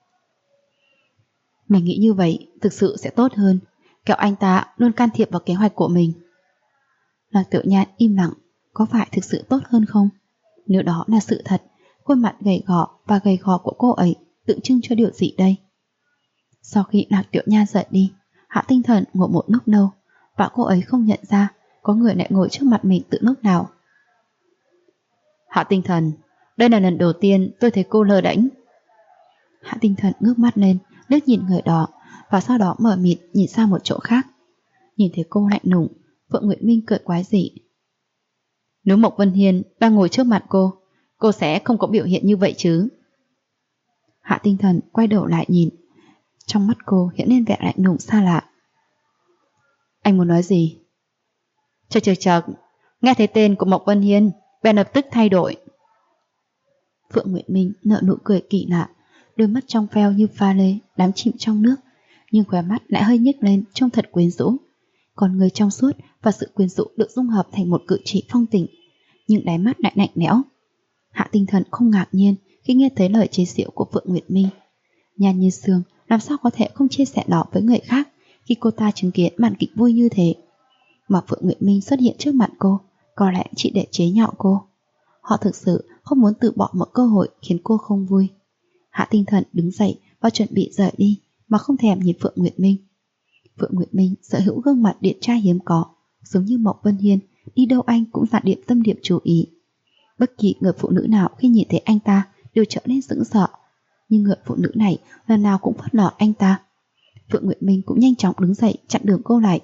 Mình nghĩ như vậy thực sự sẽ tốt hơn, kẻo anh ta luôn can thiệp vào kế hoạch của mình. Lạc Tiểu Nhan im lặng, có phải thực sự tốt hơn không? Nếu đó là sự thật, khuôn mặt gầy gò và gầy gò của cô ấy tượng trưng cho điều gì đây? Sau khi Lạc Tiểu Nhan rời đi, Hạ Tinh Thần ngồi một lúc lâu, và cô ấy không nhận ra có người lại ngồi trước mặt mình từ lúc nào. Hạ Tinh Thần, đây là lần đầu tiên tôi thấy cô lơ đễnh. Hạ Tinh Thần ngước mắt lên, liếc nhìn người đó, và sau đó mở mịt nhìn sang một chỗ khác. Nhìn thấy cô lạnh lùng, Phượng Nguyệt Minh cười quái dị. Nếu Mộc Vân Hiên đang ngồi trước mặt cô, cô sẽ không có biểu hiện như vậy chứ. Hạ Tinh Thần quay đầu lại nhìn. Trong mắt cô hiện lên vẻ lạnh lùng xa lạ. Anh muốn nói gì? Chật, nghe thấy tên của Mộc Vân Hiên, bèn lập tức thay đổi. Phượng Nguyệt Minh nở nụ cười kỳ lạ, đôi mắt trong veo như pha lê, đắm chìm trong nước, nhưng khóe mắt lại hơi nhếch lên trông thật quyến rũ. Con người trong suốt và sự quyến rũ được dung hợp thành một cử chỉ phong tình, nhưng đáy mắt lại lạnh lẽo. Hạ Tinh Thần không ngạc nhiên khi nghe thấy lời chế giễu của Phượng Nguyệt Minh. Nhan Như Sương làm sao có thể không chia sẻ nó với người khác khi cô ta chứng kiến màn kịch vui như thế. Mà Phượng Nguyệt Minh xuất hiện trước mặt cô có lẽ chỉ để chế nhạo cô. Họ thực sự không muốn từ bỏ một cơ hội khiến cô không vui. Hạ Tinh Thần đứng dậy và chuẩn bị rời đi mà không thèm nhìn Phượng Nguyệt Minh. Phượng Nguyệt Minh sở hữu gương mặt điển trai hiếm có, giống như Mộc Vân Hiên, đi đâu anh cũng là điểm tâm điểm chú ý. Bất kỳ người phụ nữ nào khi nhìn thấy anh ta đều trở nên sững sờ, nhưng người phụ nữ này lần nào cũng phớt lờ anh ta. Phượng Nguyệt Minh cũng nhanh chóng đứng dậy chặn đường cô lại.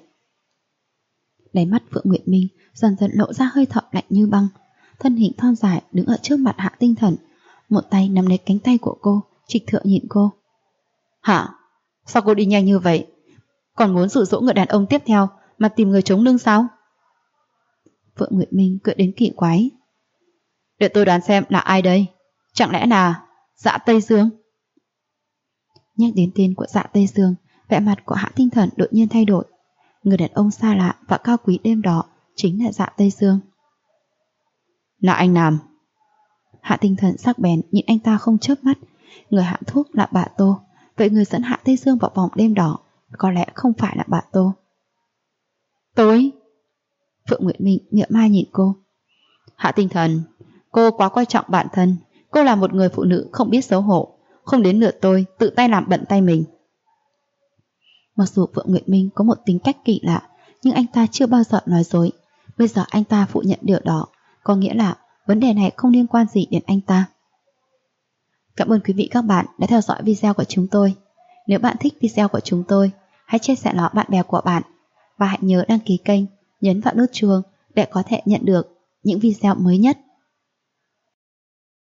Đáy mắt Phượng Nguyệt Minh dần dần lộ ra hơi thở lạnh như băng. Thân hình thon dài đứng ở trước mặt Hạ Tinh Thần, một tay nắm lấy cánh tay của cô, trịch thượng nhìn cô. Hả? Sao cô đi nhanh như vậy? Còn muốn dụ dỗ người đàn ông tiếp theo mà tìm người chống lưng sao? Phượng Nguyệt Minh cười đến kỳ quái. Để tôi đoán xem là ai đây? Chẳng lẽ là Dạ Tây Dương? Nhắc đến tên của Dạ Tây Dương, vẻ mặt của Hạ Tinh Thần đột nhiên thay đổi. Người đàn ông xa lạ và cao quý đêm đó chính là Dạ Tây Dương. Là anh Nam. Hạ Tinh Thần sắc bén nhìn anh ta không chớp mắt. Người hạ thuốc là bà Tô, vậy người dẫn Hạ Tây Dương vào vòng đêm đỏ có lẽ không phải là bà Tô. Tôi? Phượng Nguyệt Minh mỉa mai nhìn cô. Hạ Tinh Thần, cô quá coi trọng bản thân. Cô là một người phụ nữ không biết xấu hổ, không đến lượt tôi tự tay làm bận tay mình. Mặc dù Phượng Nguyệt Minh có một tính cách kỳ lạ, nhưng anh ta chưa bao giờ nói dối. Bây giờ anh ta phủ nhận điều đó, có nghĩa là vấn đề này không liên quan gì đến anh ta. Cảm ơn quý vị các bạn đã theo dõi video của chúng tôi. Nếu bạn thích video của chúng tôi, hãy chia sẻ nó bạn bè của bạn và hãy nhớ đăng ký kênh, nhấn vào nút chuông để có thể nhận được những video mới nhất.